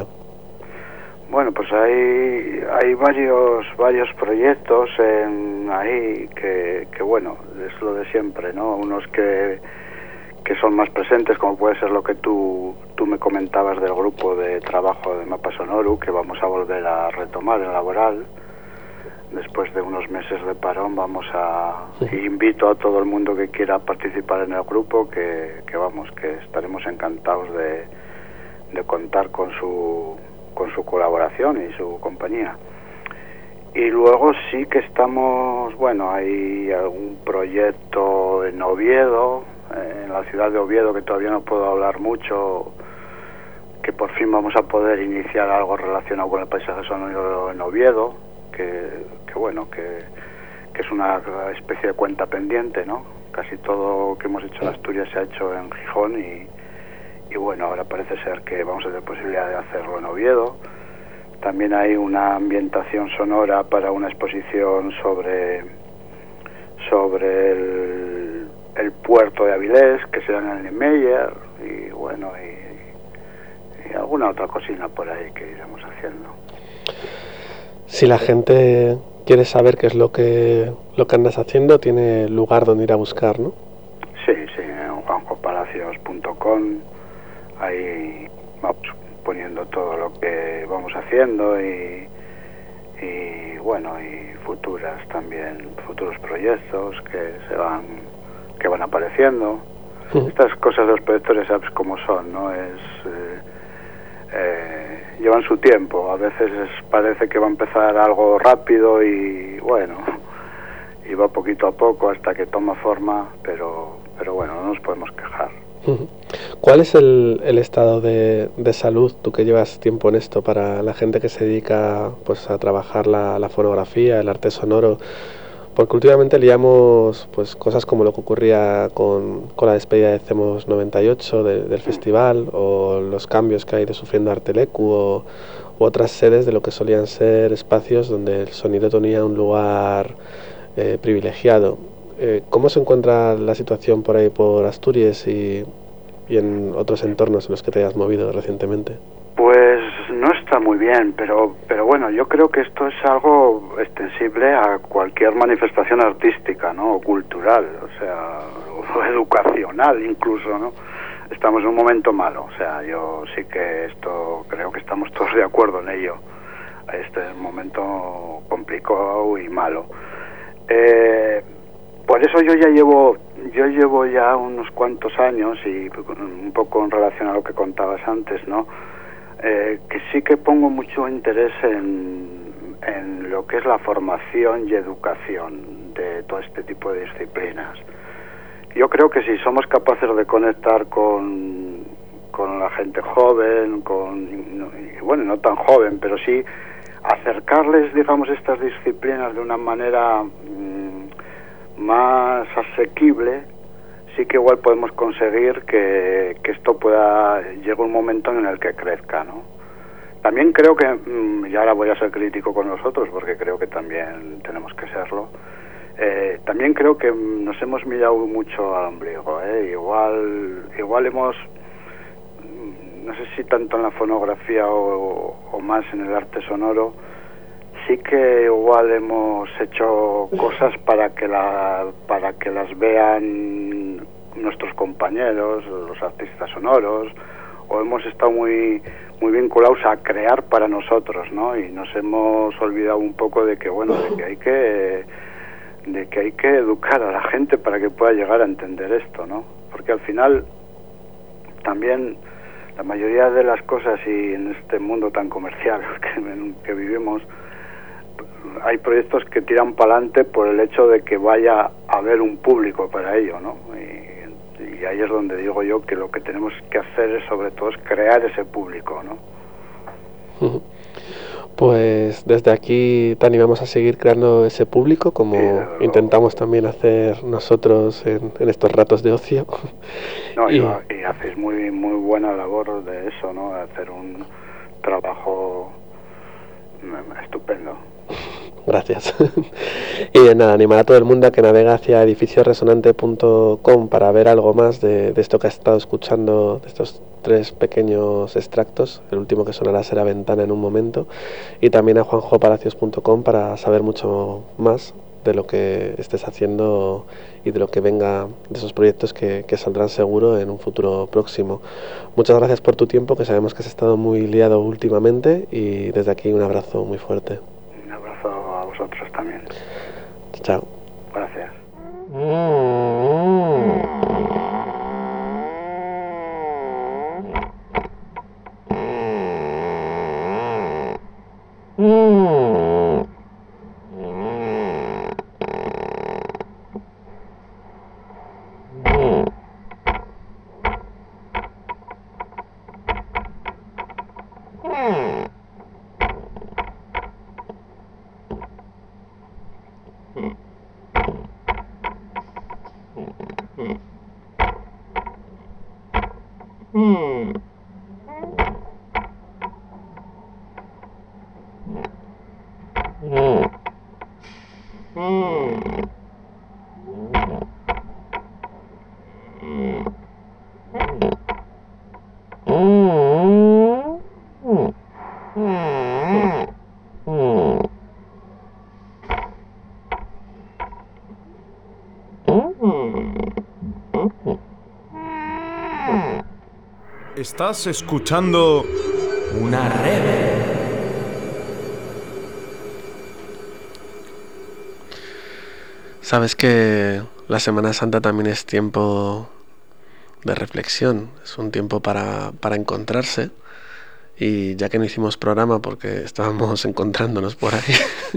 Bueno, pues hay hay varios varios proyectos en ahí que, que bueno, es lo de siempre, ¿no? Unos que que son más presentes, como puede ser lo que tú tú me comentabas del grupo de trabajo de Mapa Sonoru, que vamos a volver a retomar en Laboral. Después de unos meses de parón vamos a... Sí. Invito a todo el mundo que quiera participar en el grupo, que, que vamos, que estaremos encantados de, de contar con su, con su colaboración y su compañía. Y luego sí que estamos, bueno, hay algún proyecto en Oviedo, en la ciudad de Oviedo, que todavía no puedo hablar mucho, que por fin vamos a poder iniciar algo relacionado con el paisaje sonoro en Oviedo, que, que bueno, que, que es una especie de cuenta pendiente, ¿no? Casi todo lo que hemos hecho en Asturias se ha hecho en Gijón y, y bueno, ahora parece ser que vamos a tener posibilidad de hacerlo en Oviedo. También hay una ambientación sonora para una exposición sobre sobre el, el puerto de Avilés, que será en el Niemeyer, y bueno, y, y alguna otra cocina por ahí que iremos haciendo. Si la gente quiere saber qué es lo que lo que andas haciendo, tiene lugar donde ir a buscar, ¿no? Sí, sí, en juanjo palacios punto com, ahí vamos poniendo todo lo que vamos haciendo y, y bueno, y futuras también, futuros proyectos que se van que van apareciendo. Uh-huh. Estas cosas de los proyectos sabes cómo son, ¿no? Es eh, eh, llevan su tiempo, a veces es, parece que va a empezar algo rápido y bueno, y va poquito a poco hasta que toma forma, pero pero bueno, no nos podemos quejar. ¿Cuál es el, el estado de, de salud, tú que llevas tiempo en esto, para la gente que se dedica pues a trabajar la, la fonografía, el arte sonoro? porque últimamente liamos pues cosas como lo que ocurría con, con la despedida de CEMOS noventa y ocho de, del festival, o los cambios que ha ido sufriendo Artelecu, o u otras sedes de lo que solían ser espacios donde el sonido tenía un lugar eh, privilegiado. Eh, ¿Cómo se encuentra la situación por ahí por Asturias y, y en otros entornos en los que te hayas movido recientemente? Pues no está muy bien, pero pero bueno, yo creo que esto es algo extensible a cualquier manifestación artística, ¿no? O cultural, o sea, o educacional incluso, ¿no? Estamos en un momento malo, o sea, yo sí que esto creo que estamos todos de acuerdo en ello. Este es un momento complicado y malo. Eh, por eso yo ya llevo yo llevo ya unos cuantos años, y un poco en relación a lo que contabas antes, ¿no? Eh, que sí que pongo mucho interés en, en lo que es la formación y educación de todo este tipo de disciplinas. Yo creo que si somos capaces de conectar con, con la gente joven, con, y bueno, no tan joven, pero sí acercarles, digamos, estas disciplinas de una manera mmm, más asequible, sí que igual podemos conseguir que, que esto pueda llegue un momento en el que crezca, ¿no? También creo que, y ahora voy a ser crítico con nosotros porque creo que también tenemos que serlo, eh, también creo que nos hemos mirado mucho al ombligo, ¿eh? Igual, igual hemos, no sé si tanto en la fonografía o, o más en el arte sonoro, sí que igual hemos hecho cosas para que la para que las vean nuestros compañeros, los artistas sonoros, o hemos estado muy muy vinculados a crear para nosotros, ¿no? Y nos hemos olvidado un poco de que bueno, de que hay que de que hay que educar a la gente para que pueda llegar a entender esto, ¿no? Porque al final también la mayoría de las cosas, y en este mundo tan comercial que, que vivimos, hay proyectos que tiran para adelante por el hecho de que vaya a haber un público para ello, ¿no? Y, y ahí es donde digo yo que lo que tenemos que hacer es, sobre todo, es crear ese público, ¿no? Pues desde aquí te animamos a seguir creando ese público, como sí, intentamos también hacer nosotros en, en estos ratos de ocio. No, y, y, y hacéis muy muy buena labor de eso, ¿no? Hacer un trabajo estupendo. Gracias. Y nada, animar a todo el mundo a que navegue hacia edificio resonante punto com para ver algo más de, de esto que has estado escuchando, de estos tres pequeños extractos. El último que sonará será Ventana en un momento. Y también a juanjo palacios punto com para saber mucho más de lo que estés haciendo y de lo que venga de esos proyectos que, que saldrán seguro en un futuro próximo. Muchas gracias por tu tiempo, que sabemos que has estado muy liado últimamente, y desde aquí un abrazo muy fuerte. Un abrazo a vosotros también. Chao. Gracias. Estás escuchando una red. Sabes que la Semana Santa también es tiempo de reflexión, es un tiempo para, para encontrarse, y ya que no hicimos programa porque estábamos encontrándonos por ahí.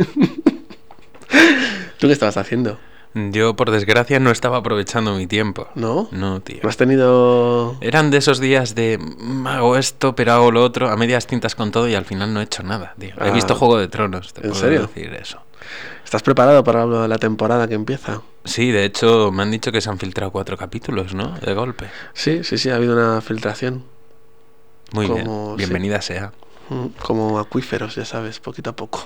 ¿Tú qué estabas haciendo? Yo, por desgracia, no estaba aprovechando mi tiempo. ¿No? No, tío. ¿No has tenido...? Eran de esos días de hago esto, pero hago lo otro, a medias tintas con todo, y al final no he hecho nada, tío. Ah, he visto Juego de Tronos, te ¿en puedo serio? decir eso. ¿Estás preparado para lo de la temporada que empieza? Sí, de hecho me han dicho que se han filtrado cuatro capítulos, ¿no? De golpe. Sí, sí, sí, ha habido una filtración. Muy Como, bien, bienvenida sí. sea. Como acuíferos, ya sabes, poquito a poco.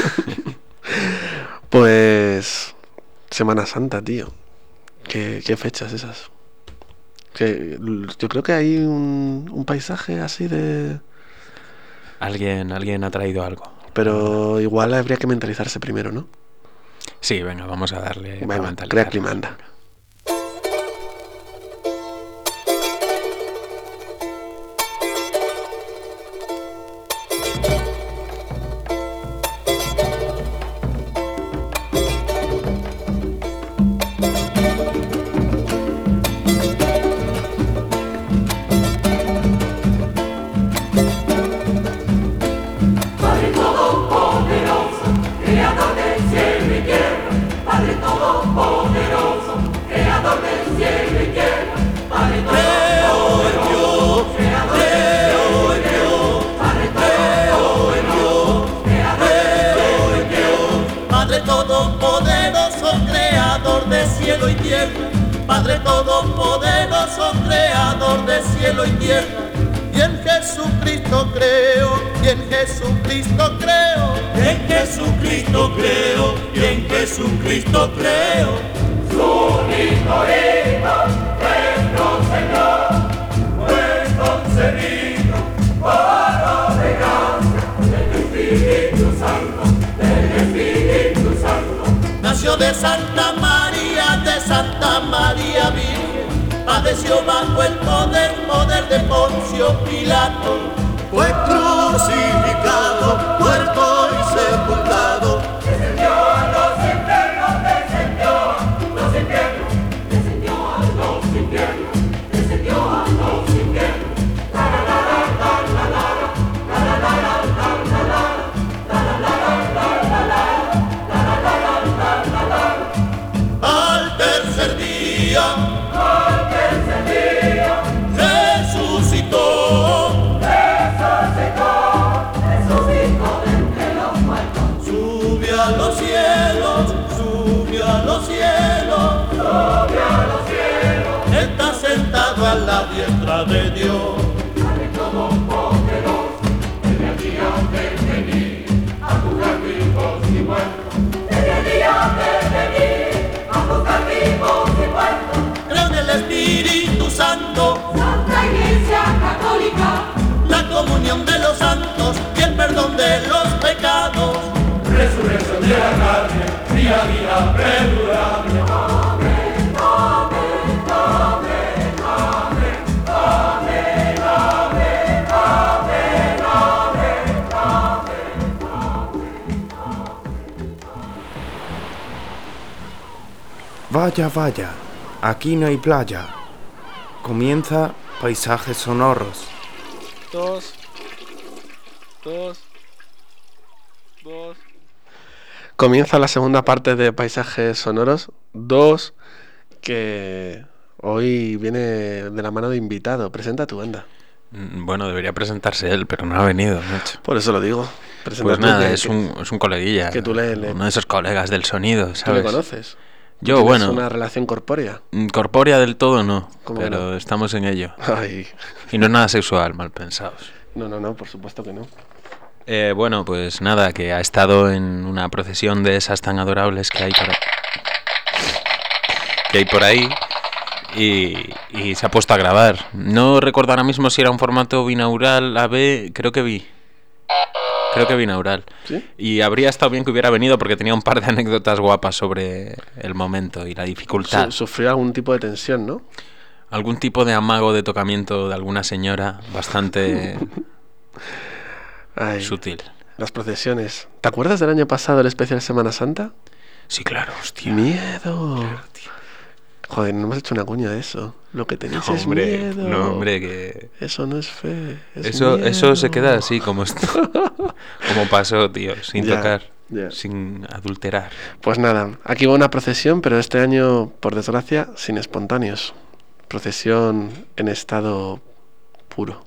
Pues Semana Santa, tío. ¿Qué, qué fechas esas? Que yo creo que hay un, un paisaje así de... Alguien, alguien ha traído algo. Pero igual habría que mentalizarse primero, ¿no? Sí, venga, vamos a darle... Bueno, crea clima, anda. Padre todopoderoso, creador de cielo y tierra, y en Jesucristo creo, y en Jesucristo creo, y en Jesucristo creo, y en Jesucristo creo. Su único Hijo, nuestro Señor, fue concebido por de gracia del Espíritu Santo, del Espíritu Santo. Nació de Santa María, de Santa María Virgen, padeció bajo el poder, poder de Poncio Pilato, fue crucificado, muerto y sepultado, descendió a los infiernos, descendió a los infiernos, descendió a los infiernos, descendió a los infiernos. La la la la la la la la la la la la la la la la la la la. Al tercer día, al tercer día, resucitó, resucitó, resucitó de entre los muertos. Subió a los cielos, subió a los cielos, subió a los cielos. Está sentado a la diestra de Dios. Padre todopoderoso, desde el día de venir a juzgar vivos y muertos. Desde el día de venir a juzgar vivos y muertos. Creo en el Espíritu Santo, Santa Iglesia Católica, la comunión de los santos y el perdón de los pecados. Resurrección de la carne, día a día perdurable. Amén, amén, amén, amén, amén, amén, amén, amén, amén, amén. Vaya, vaya, aquí no hay playa. Comienza Paisajes Sonoros. Dos, dos, dos. Comienza la segunda parte de Paisajes Sonoros dos, que hoy viene de la mano de invitado. Presenta tu banda. Bueno, debería presentarse él, pero no ha venido, macho. Por eso lo digo. Presenta pues nada, que, es, un, es un coleguilla. Que tú le, le... Uno de esos colegas del sonido, ¿sabes? ¿Tú le conoces? Yo, bueno. ¿Es una relación corpórea? Corpórea del todo no, pero no? estamos en ello. Ay. Y no es nada sexual, mal pensados. No, no, no, por supuesto que no. Eh, bueno, pues nada, que ha estado en una procesión de esas tan adorables que hay por ahí, que hay por ahí y, y se ha puesto a grabar. No recuerdo ahora mismo si era un formato binaural A B, creo que vi. Creo que binaural. ¿Sí? Y habría estado bien que hubiera venido porque tenía un par de anécdotas guapas sobre el momento y la dificultad. Sufrió algún tipo de tensión, ¿no? Algún tipo de amago de tocamiento de alguna señora bastante Ay, sutil. Las procesiones. ¿Te acuerdas del año pasado el especial Semana Santa? Sí, claro, hostia. Miedo. Claro, tío. Joder, no hemos hecho una cuña de eso. Lo que tenéis no, es hombre, miedo. No, hombre, que... Eso no es fe, es eso, miedo. eso se queda así como esto, como pasó, tío, sin ya, tocar, ya. sin adulterar. Pues nada, aquí va una procesión, pero este año, por desgracia, sin espontáneos. Procesión en estado puro.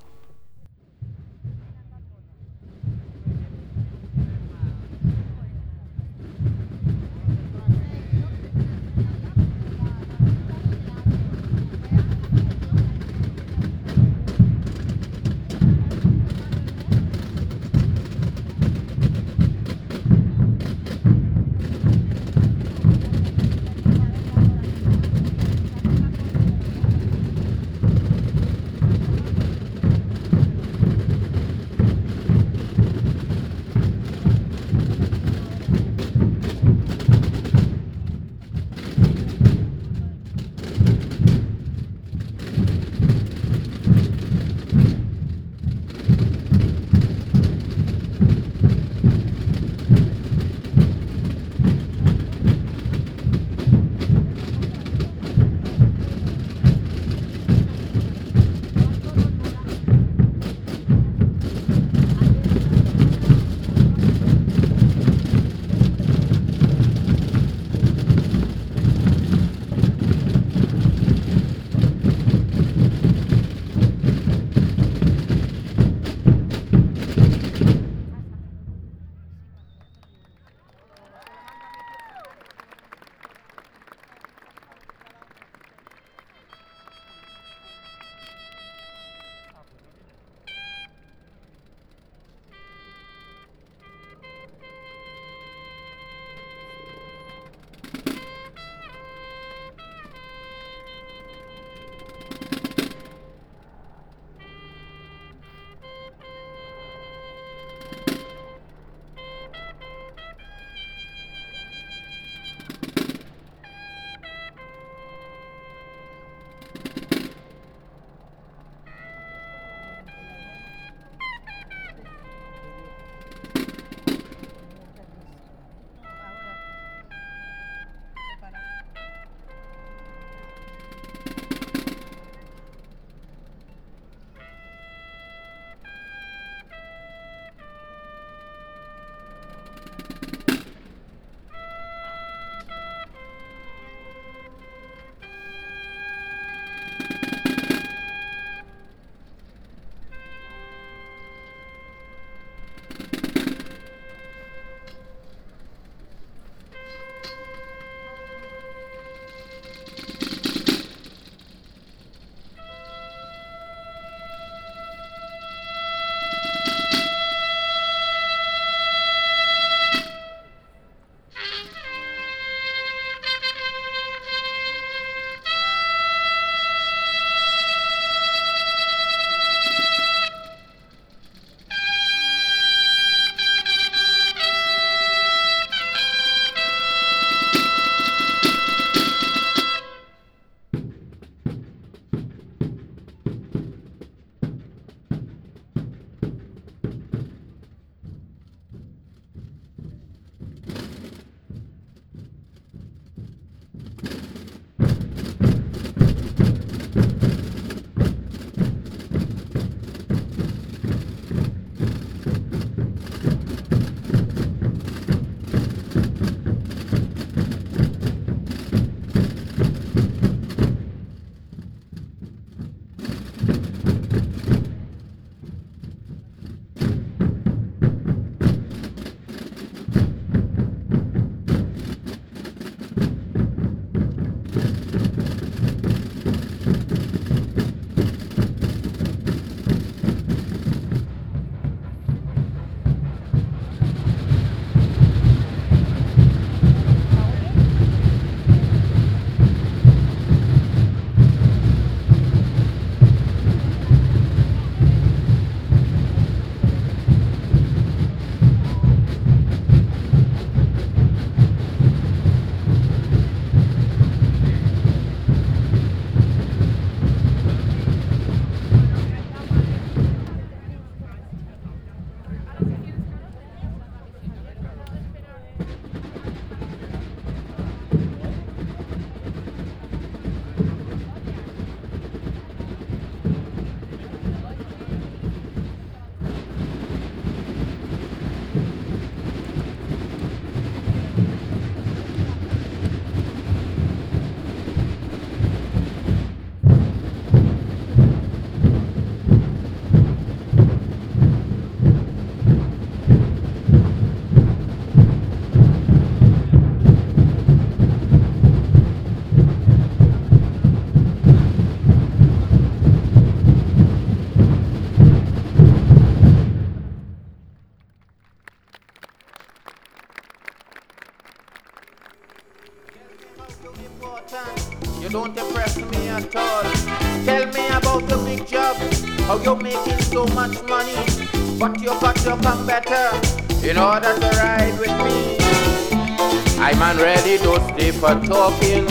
how you're making so much money, but you got to come better in order to ride with me. I'm man ready to stay for talking.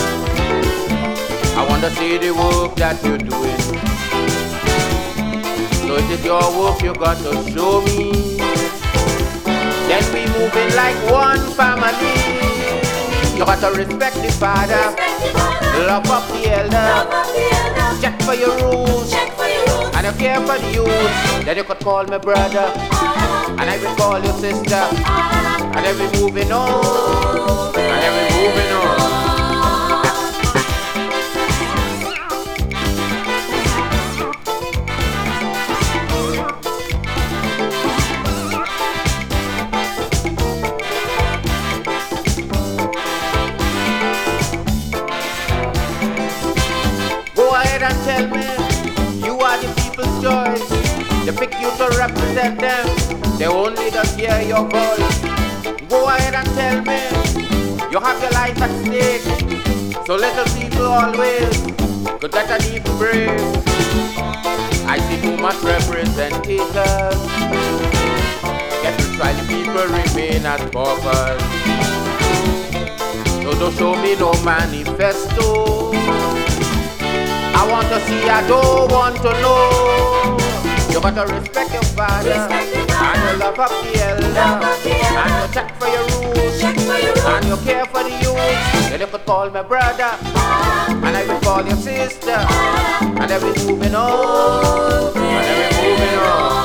I want to see the work that you're doing. So it is your work you got to show me. Then we moving like one family. You got to respect the father, love up the elder, check for your rules, and you care for the youth. Then you could call me brother, and I will call you sister. And then we moving on, and then we moving on. And tell me, you are the people's choice. They pick you to represent them. They only just hear your voice. Go ahead and tell me, you have your life at stake. So little people always could get an evil brave. I see too much representation. Yet to try the people remain as paupers. So don't show me no manifesto. I want to see, I don't want to know. You got to respect your father, respect your father. And you love up the elder, love up the elder. And you check for your rules, check for your rules. And you care for the youth. Then you could call me brother, ah. And I will call you sister, ah. And then we moving on, and then we moving on.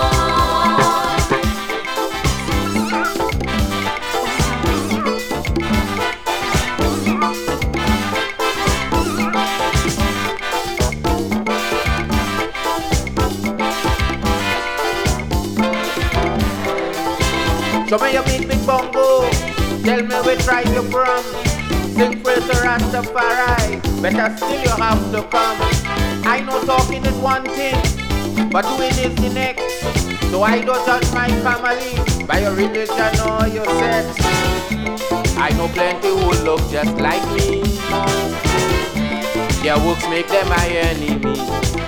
Show me your big, big bongo. Tell me where tribe you from. Sing praise to Rastafari. Better still you have to come. I know talking is one thing, but doing is the next. So I don't judge my family by your religion or your sex. I know plenty who look just like me. Their works make them my enemy.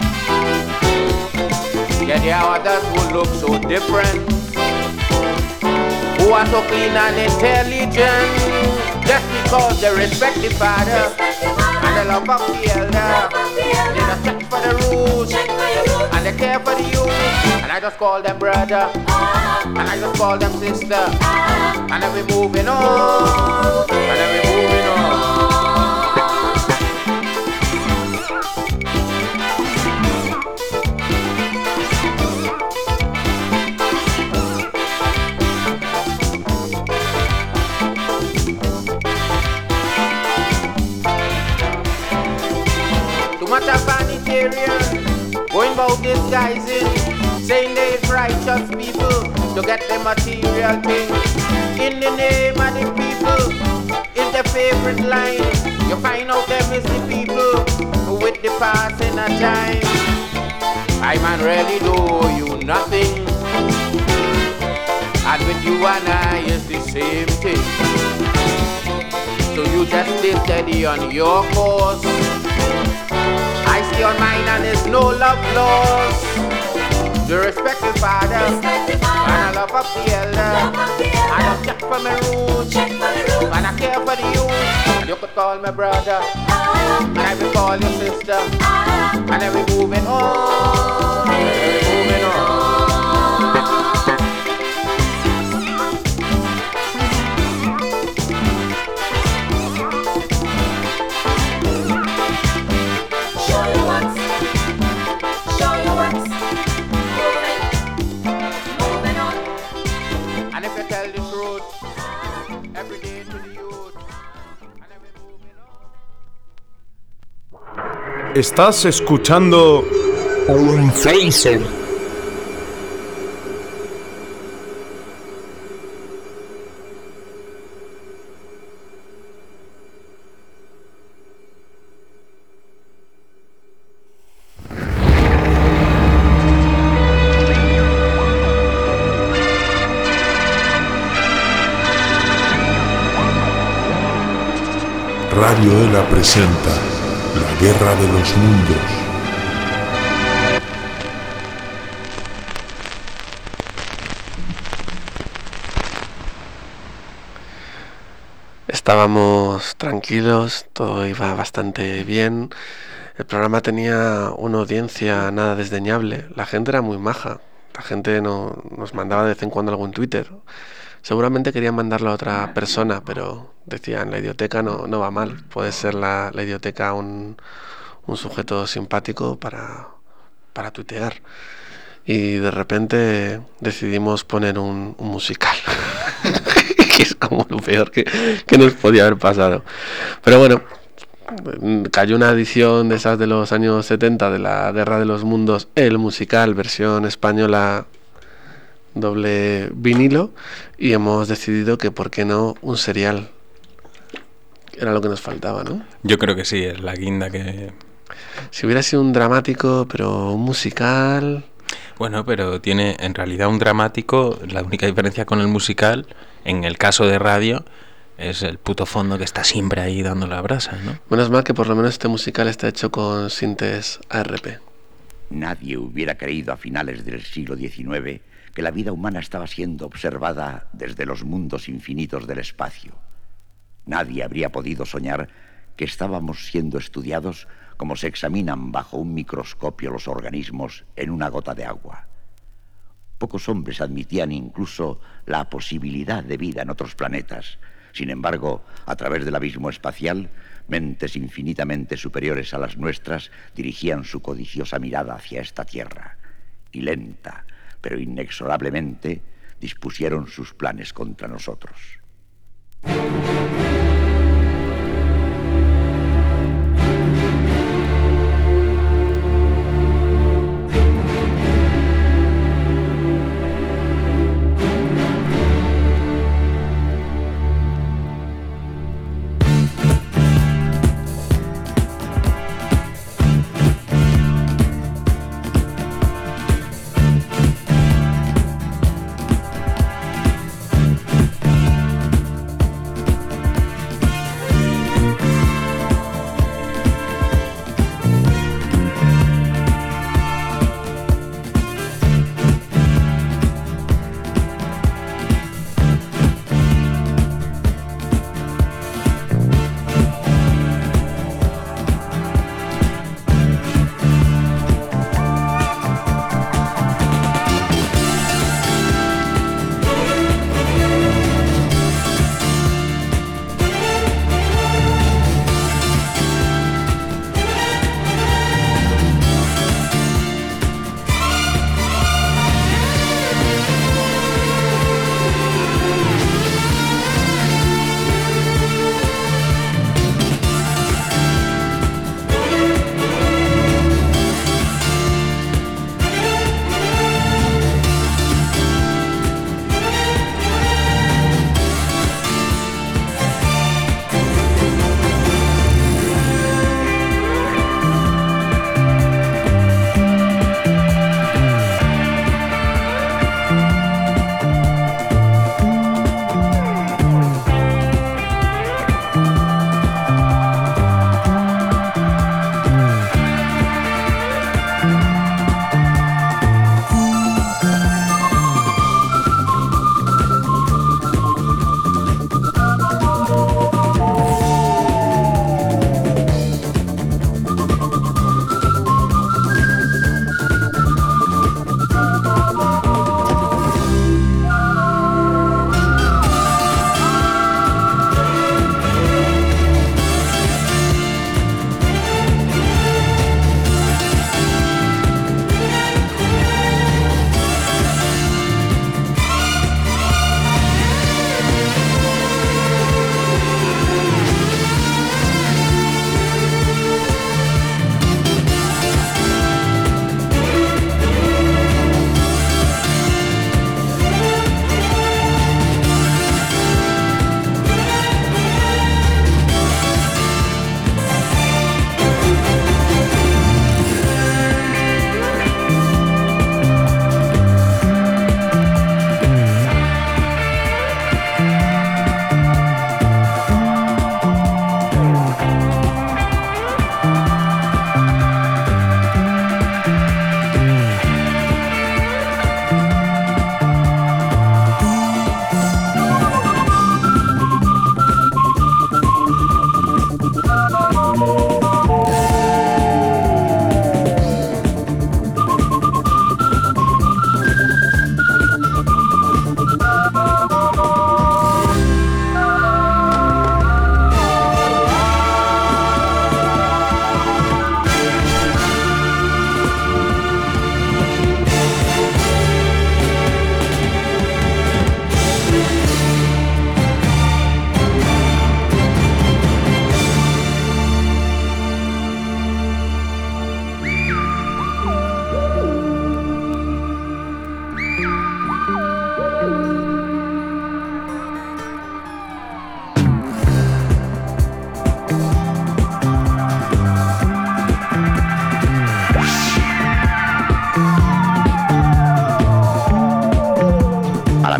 Yeah, there are others who look so different, who are so clean and intelligent, just because they respect the father, respect the father. And they love up the elder. They just check for the rules, check for your rules. And they care for the youth. And I just call them brother, ah. And I just call them sister, ah. And then we moving on, and then we moving on. Going about disguising, saying there's righteous people to get the material things. In the name of the people is the favorite line. You find out them is the people with the passing of time. I man really do you nothing, and with you and I is the same thing. So you just stay steady on your course. I stay on mine and there's no love lost. You respect the father, respect the father. And I love up the elder, love up the elder. And I check for my roots, check for the roots. And I care for the youth. And you could call me brother, ah. And I will call you sister, ah. And then we moving on, and then we moving on. Estás escuchando Owen Fraser. Radio Ela presenta La Guerra de los Mundos. Estábamos tranquilos, todo iba bastante bien. El programa tenía una audiencia nada desdeñable. La gente era muy maja. La gente no, nos mandaba de vez en cuando algún Twitter. Seguramente querían mandarlo a otra persona, pero decían, la Idioteca no, no va mal. Puede ser la, la Idioteca un, un sujeto simpático para, para tuitear. Y de repente decidimos poner un, un musical. Que es como lo peor que, que nos podía haber pasado. Pero bueno, cayó una edición de esas de los años setenta de la Guerra de los Mundos, el musical, versión española, doble vinilo, y hemos decidido que por qué no un serial. Era lo que nos faltaba, ¿no? Yo creo que sí, es la guinda que... Si hubiera sido un dramático, pero un musical... Bueno, pero tiene en realidad un dramático, la única diferencia con el musical, en el caso de radio, es el puto fondo que está siempre ahí dando la brasa, ¿no? Menos mal que por lo menos este musical está hecho con sintes A R P. Nadie hubiera creído a finales del siglo diecinueve que la vida humana estaba siendo observada desde los mundos infinitos del espacio. Nadie habría podido soñar que estábamos siendo estudiados como se examinan bajo un microscopio los organismos en una gota de agua. Pocos hombres admitían incluso la posibilidad de vida en otros planetas. Sin embargo, a través del abismo espacial, mentes infinitamente superiores a las nuestras dirigían su codiciosa mirada hacia esta Tierra. Y lenta, pero inexorablemente, dispusieron sus planes contra nosotros.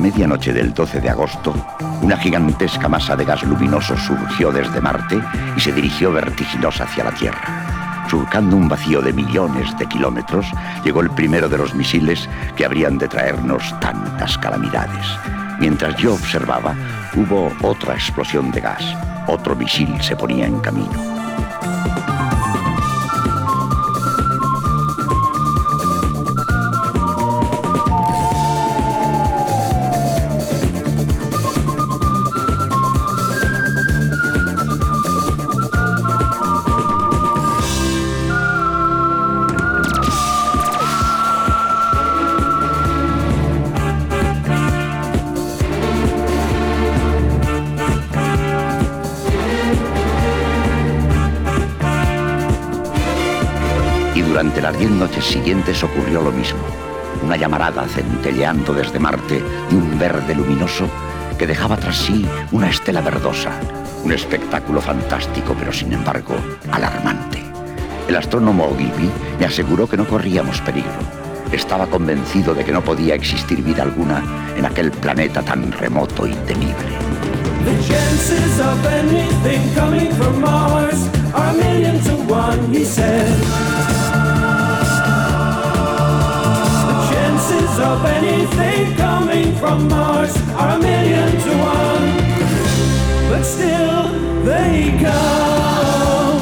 medianoche del doce de agosto, una gigantesca masa de gas luminoso surgió desde Marte y se dirigió vertiginosa hacia la Tierra. Surcando un vacío de millones de kilómetros, llegó el primero de los misiles que habrían de traernos tantas calamidades. Mientras yo observaba, hubo otra explosión de gas. Otro misil se ponía en camino. Durante las diez noches siguientes ocurrió lo mismo. Una llamarada centelleando desde Marte de un verde luminoso que dejaba tras sí una estela verdosa. Un espectáculo fantástico, pero sin embargo alarmante. El astrónomo Ogilvy me aseguró que no corríamos peligro. Estaba convencido de que no podía existir vida alguna en aquel planeta tan remoto y temible. The chances of anything coming from Mars are a million to one, he said. The chances of anything coming from Mars are a million to one, but still they come.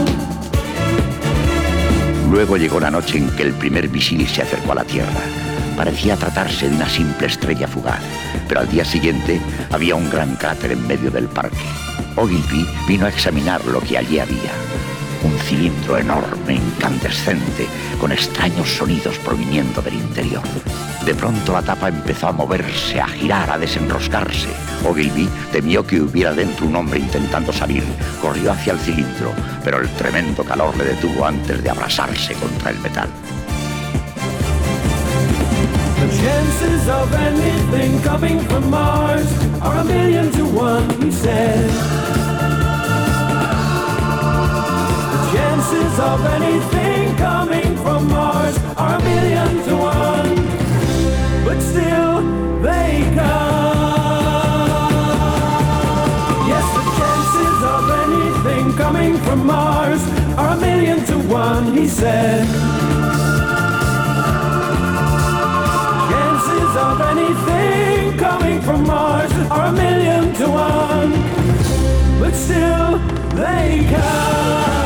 Luego llegó la noche en que el primer misil se acercó a la Tierra. Parecía tratarse de una simple estrella fugaz, pero al día siguiente había un gran cráter en medio del parque. Ogilvy vino a examinar lo que allí había. Un cilindro enorme, incandescente, con extraños sonidos proviniendo del interior. De pronto la tapa empezó a moverse, a girar, a desenroscarse. Ogilvy temió que hubiera dentro un hombre intentando salir. Corrió hacia el cilindro, pero el tremendo calor le detuvo antes de abrasarse contra el metal. The chances of anything coming from Mars are a million to one, he said. The chances of anything coming from Mars are a million to one, but still they come. Yes, the chances of anything coming from Mars are a million to one, he said. Of anything coming from Mars are a million to one, but still they come.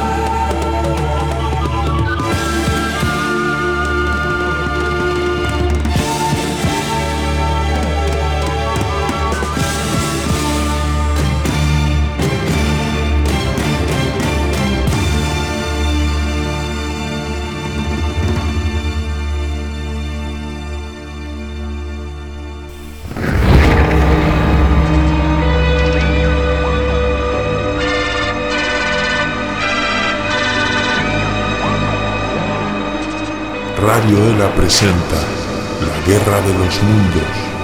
Radio Ela presenta La Guerra de los Mundos.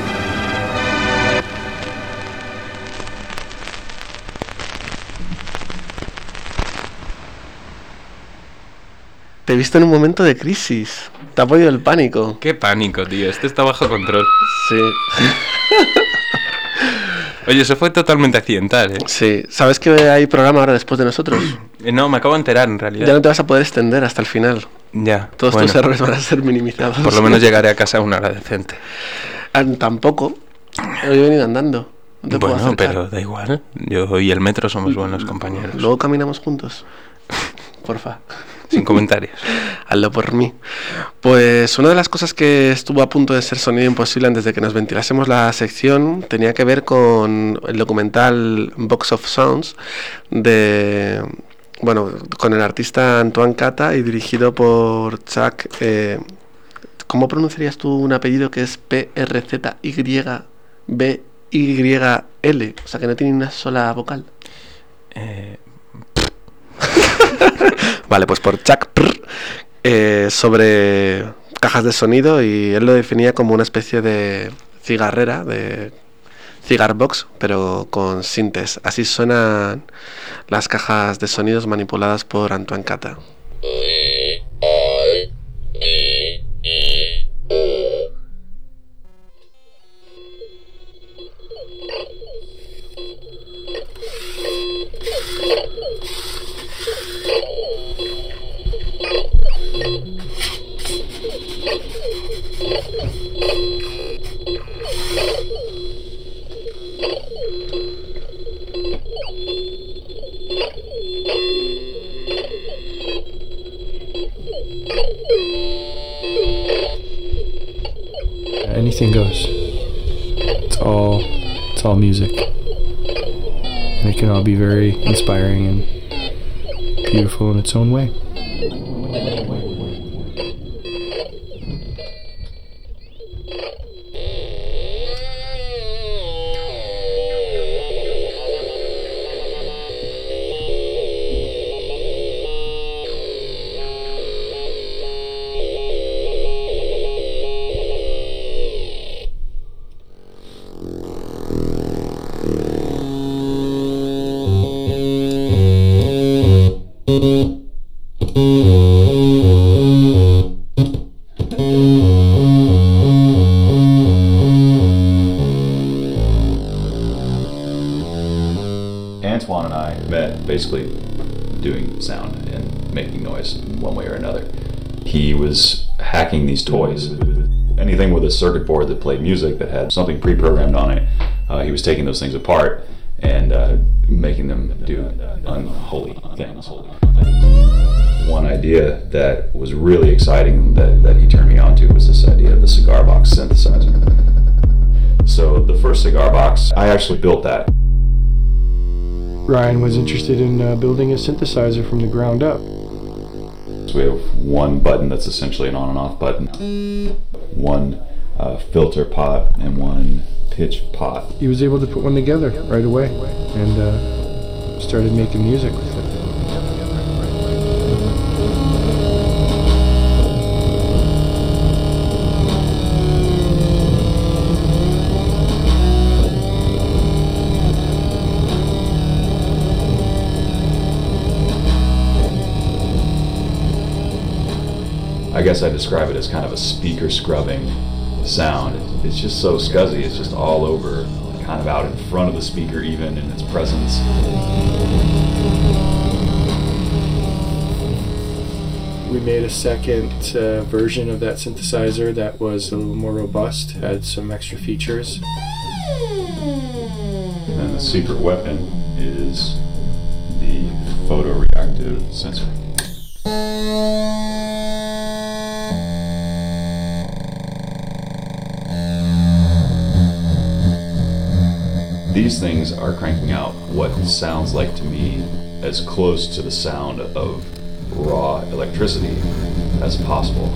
Te he visto en un momento de crisis. Te ha podido el pánico. Qué pánico, tío. Este está bajo control. Sí. Oye, eso fue totalmente accidental, ¿eh? Sí. ¿Sabes que hay programa ahora después de nosotros? No, me acabo de enterar, en realidad. Ya no te vas a poder extender hasta el final. Ya. Todos bueno. tus errores van a ser minimizados. Por lo menos llegaré a casa a una hora decente. Ah, tampoco. Hoy he venido andando. No te bueno, puedo acercar. pero da igual. Yo y el metro somos buenos compañeros. Luego caminamos juntos. Porfa. Sin comentarios. Hazlo por mí. Pues una de las cosas que estuvo a punto de ser sonido imposible antes de que nos ventilásemos la sección tenía que ver con el documental Box of Sounds de... Bueno, con el artista Antoine Cata y dirigido por Chuck... Eh, ¿Cómo pronunciarías tú un apellido que es P R Z Y B Y L? O sea, que no tiene una sola vocal. Eh... Vale, pues por Chuck Prr, eh, sobre cajas de sonido, y él lo definía como una especie de cigarrera, de cigar box, pero con sintes. Así suenan las cajas de sonidos manipuladas por Antoine Cata. Anything goes. It's all, it's all music. And it can all be very inspiring and beautiful in its own way. Antoine and I met basically doing sound and making noise in one way or another. He was hacking these toys. Anything with a circuit board that played music that had something pre-programmed on it, uh, he was taking those things apart and uh, making them do unholy things. One idea that was really exciting that, that he turned me on to was this idea of the cigar box synthesizer. So the first cigar box, I actually built that. Ryan was interested in uh, building a synthesizer from the ground up. So we have one button that's essentially an on and off button, one uh, filter pot, and one pitch pot. He was able to put one together right away and uh, started making music with it. I guess I describe it as kind of a speaker scrubbing sound. It's just so scuzzy, it's just all over, kind of out in front of the speaker even in its presence. We made a second uh, version of that synthesizer that was a little more robust, had some extra features. And the secret weapon is the photoreactive sensor. These things are cranking out what sounds like to me as close to the sound of raw electricity as possible.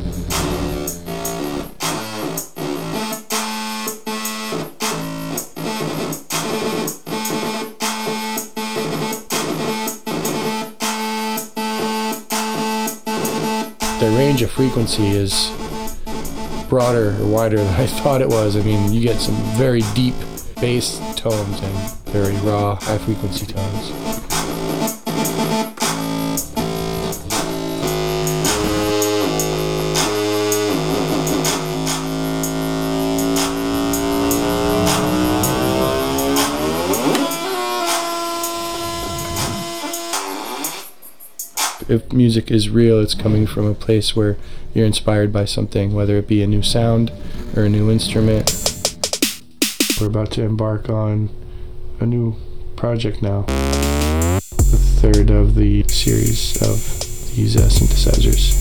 The range of frequency is broader or wider than I thought it was. I mean, you get some very deep bass tones and very raw, high frequency tones. If music is real, it's coming from a place where you're inspired by something, whether it be a new sound or a new instrument. We're about to embark on a new project now, the third of the series of these uh, synthesizers.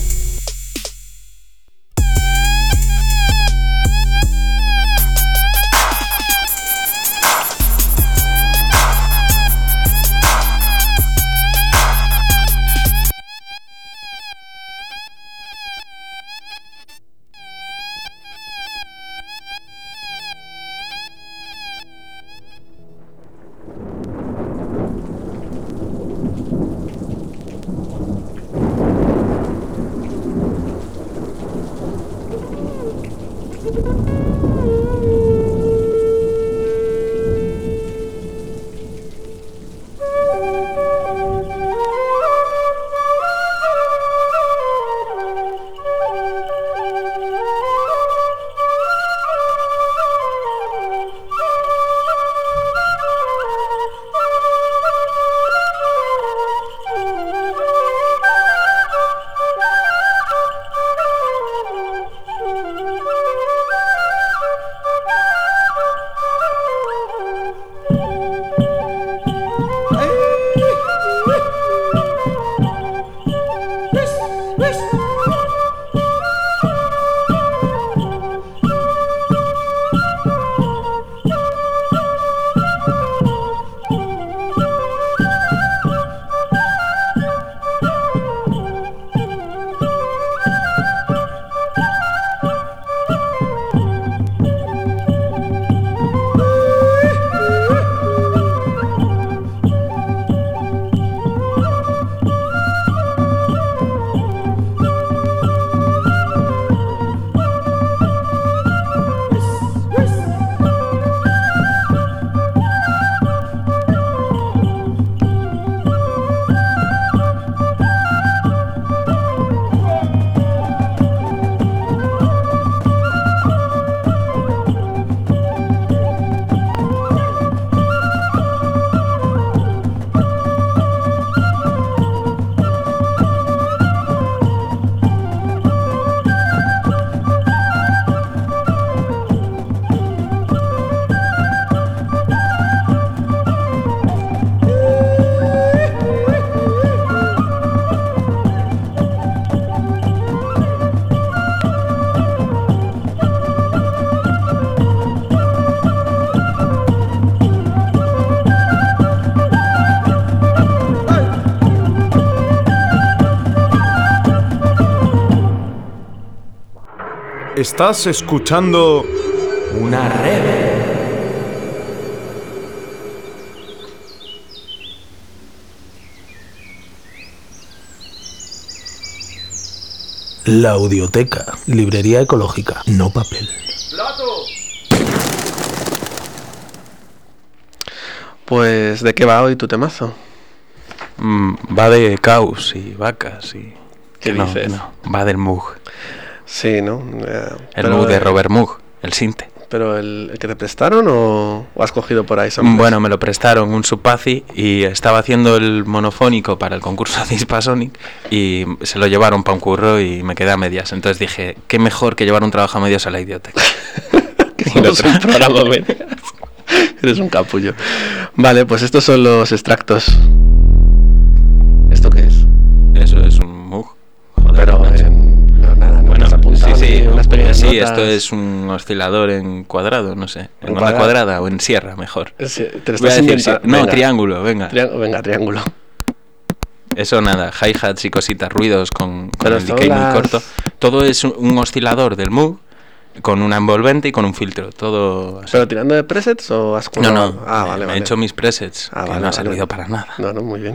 Estás escuchando una red. La Audioteca, librería ecológica, no papel. Pues, ¿de qué va hoy tu temazo? Mm, va de caos y vacas y... ¿Qué no, dices? No, va del Moog. Sí, ¿no? Eh, el pero, Moog de eh, Robert Moog, el Sinte. ¿Pero el, el que te prestaron o, o has cogido por ahí samples? Bueno, me lo prestaron un Subpazi y estaba haciendo el monofónico para el concurso de Hispasonic y se lo llevaron para un curro y me quedé a medias. Entonces dije, qué mejor que llevar un trabajo a medias a la Idioteca. Que no es un programa a medias. Eres un capullo. Vale, pues estos son los extractos. ¿Esto qué es? Eso es un Moog. Joder, Pero en, no, nada, no bueno, has apuntado sí, sí, ni unas pequeñas sí, notas. esto es un oscilador en cuadrado, no sé, en, ¿En onda cuadrado? cuadrada o en sierra, mejor. Sí, te lo Voy a estás decir, inventando. sí. No, Venga. triángulo, venga. Triángulo, venga, triángulo. Eso nada, hi-hats y cositas, ruidos con, con Pero el son decay muy las- corto. Todo es un, un oscilador del Moog con una envolvente y con un filtro, todo así. ¿Pero tirando de presets o has No, currado? no, Ah, me- vale, me vale. he hecho mis presets, Ah, que vale, no ha vale. servido para nada. No, no, muy bien.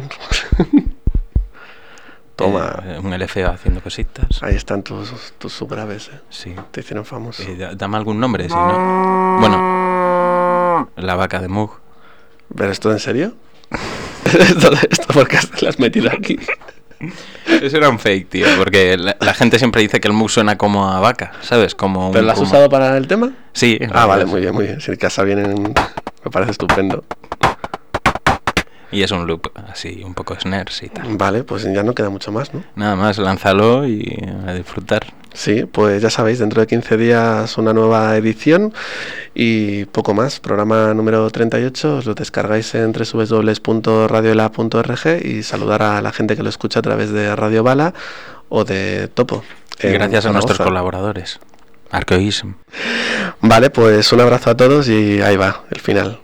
Toma. Eh, un L F O haciendo cositas. Ahí están tus, tus subgraves, eh. Sí. Te hicieron famoso. Eh, da- dame algún nombre, si no... Bueno, la vaca de Moog. ¿Pero esto en serio? ¿Esto, esto por qué lo has metido aquí? Eso era un fake, tío, porque la, la gente siempre dice que el Moog suena como a vaca, ¿sabes? Como un ¿Pero lo has rumor. usado para el tema? Sí. Ah, vale, muy bien, muy bien. Si casa viene en... Me parece estupendo. Y es un loop así, un poco snares y tal. Vale, pues ya no queda mucho más, ¿no? Nada más, lánzalo y a disfrutar. Sí, pues ya sabéis, dentro de quince días una nueva edición y poco más. Programa número treinta y ocho, os lo descargáis en doble u doble u doble u punto radioela punto org y saludar a la gente que lo escucha a través de Radio Bala o de Topo. Y gracias a nuestros Zaragoza. colaboradores. Arcoism. Vale, pues un abrazo a todos y ahí va, el final.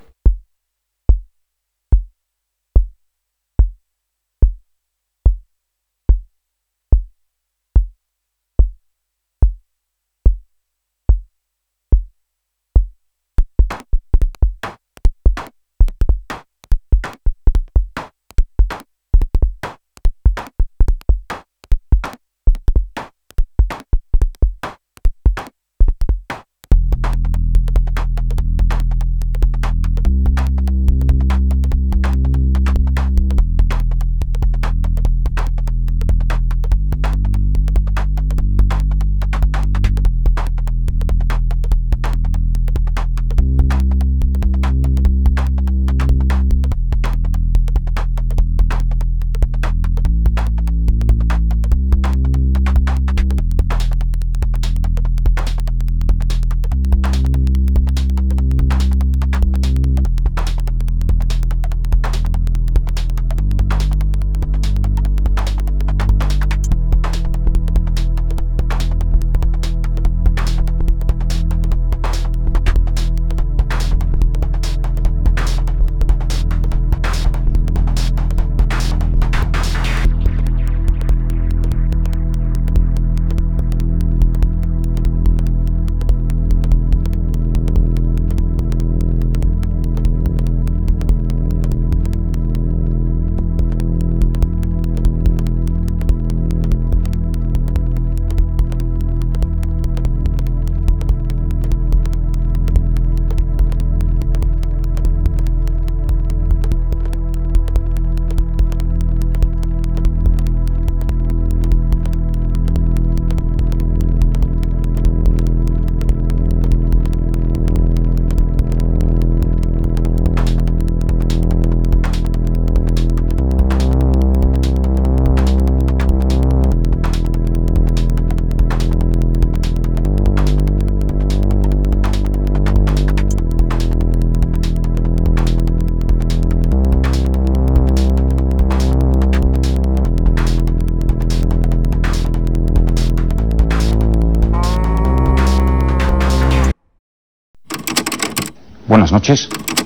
Buenas noches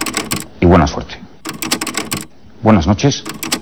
y buena suerte. Buenas noches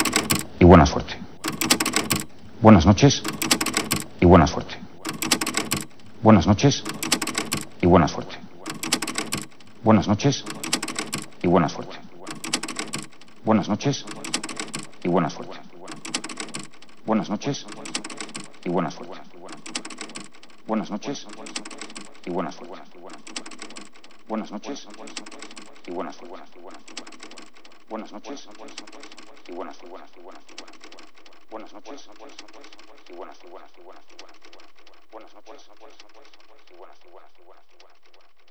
y buena suerte. Buenas noches y buena suerte. Buenas noches y buena suerte. Buenas noches y buena suerte. Buenas noches y buena suerte. Buenas noches y buena suerte. Buenas noches y buena suerte. Buenas noches y buena suerte. Buenas noches y buena suerte. Buenas noches y buena suerte. Buenas noches y buena suerte.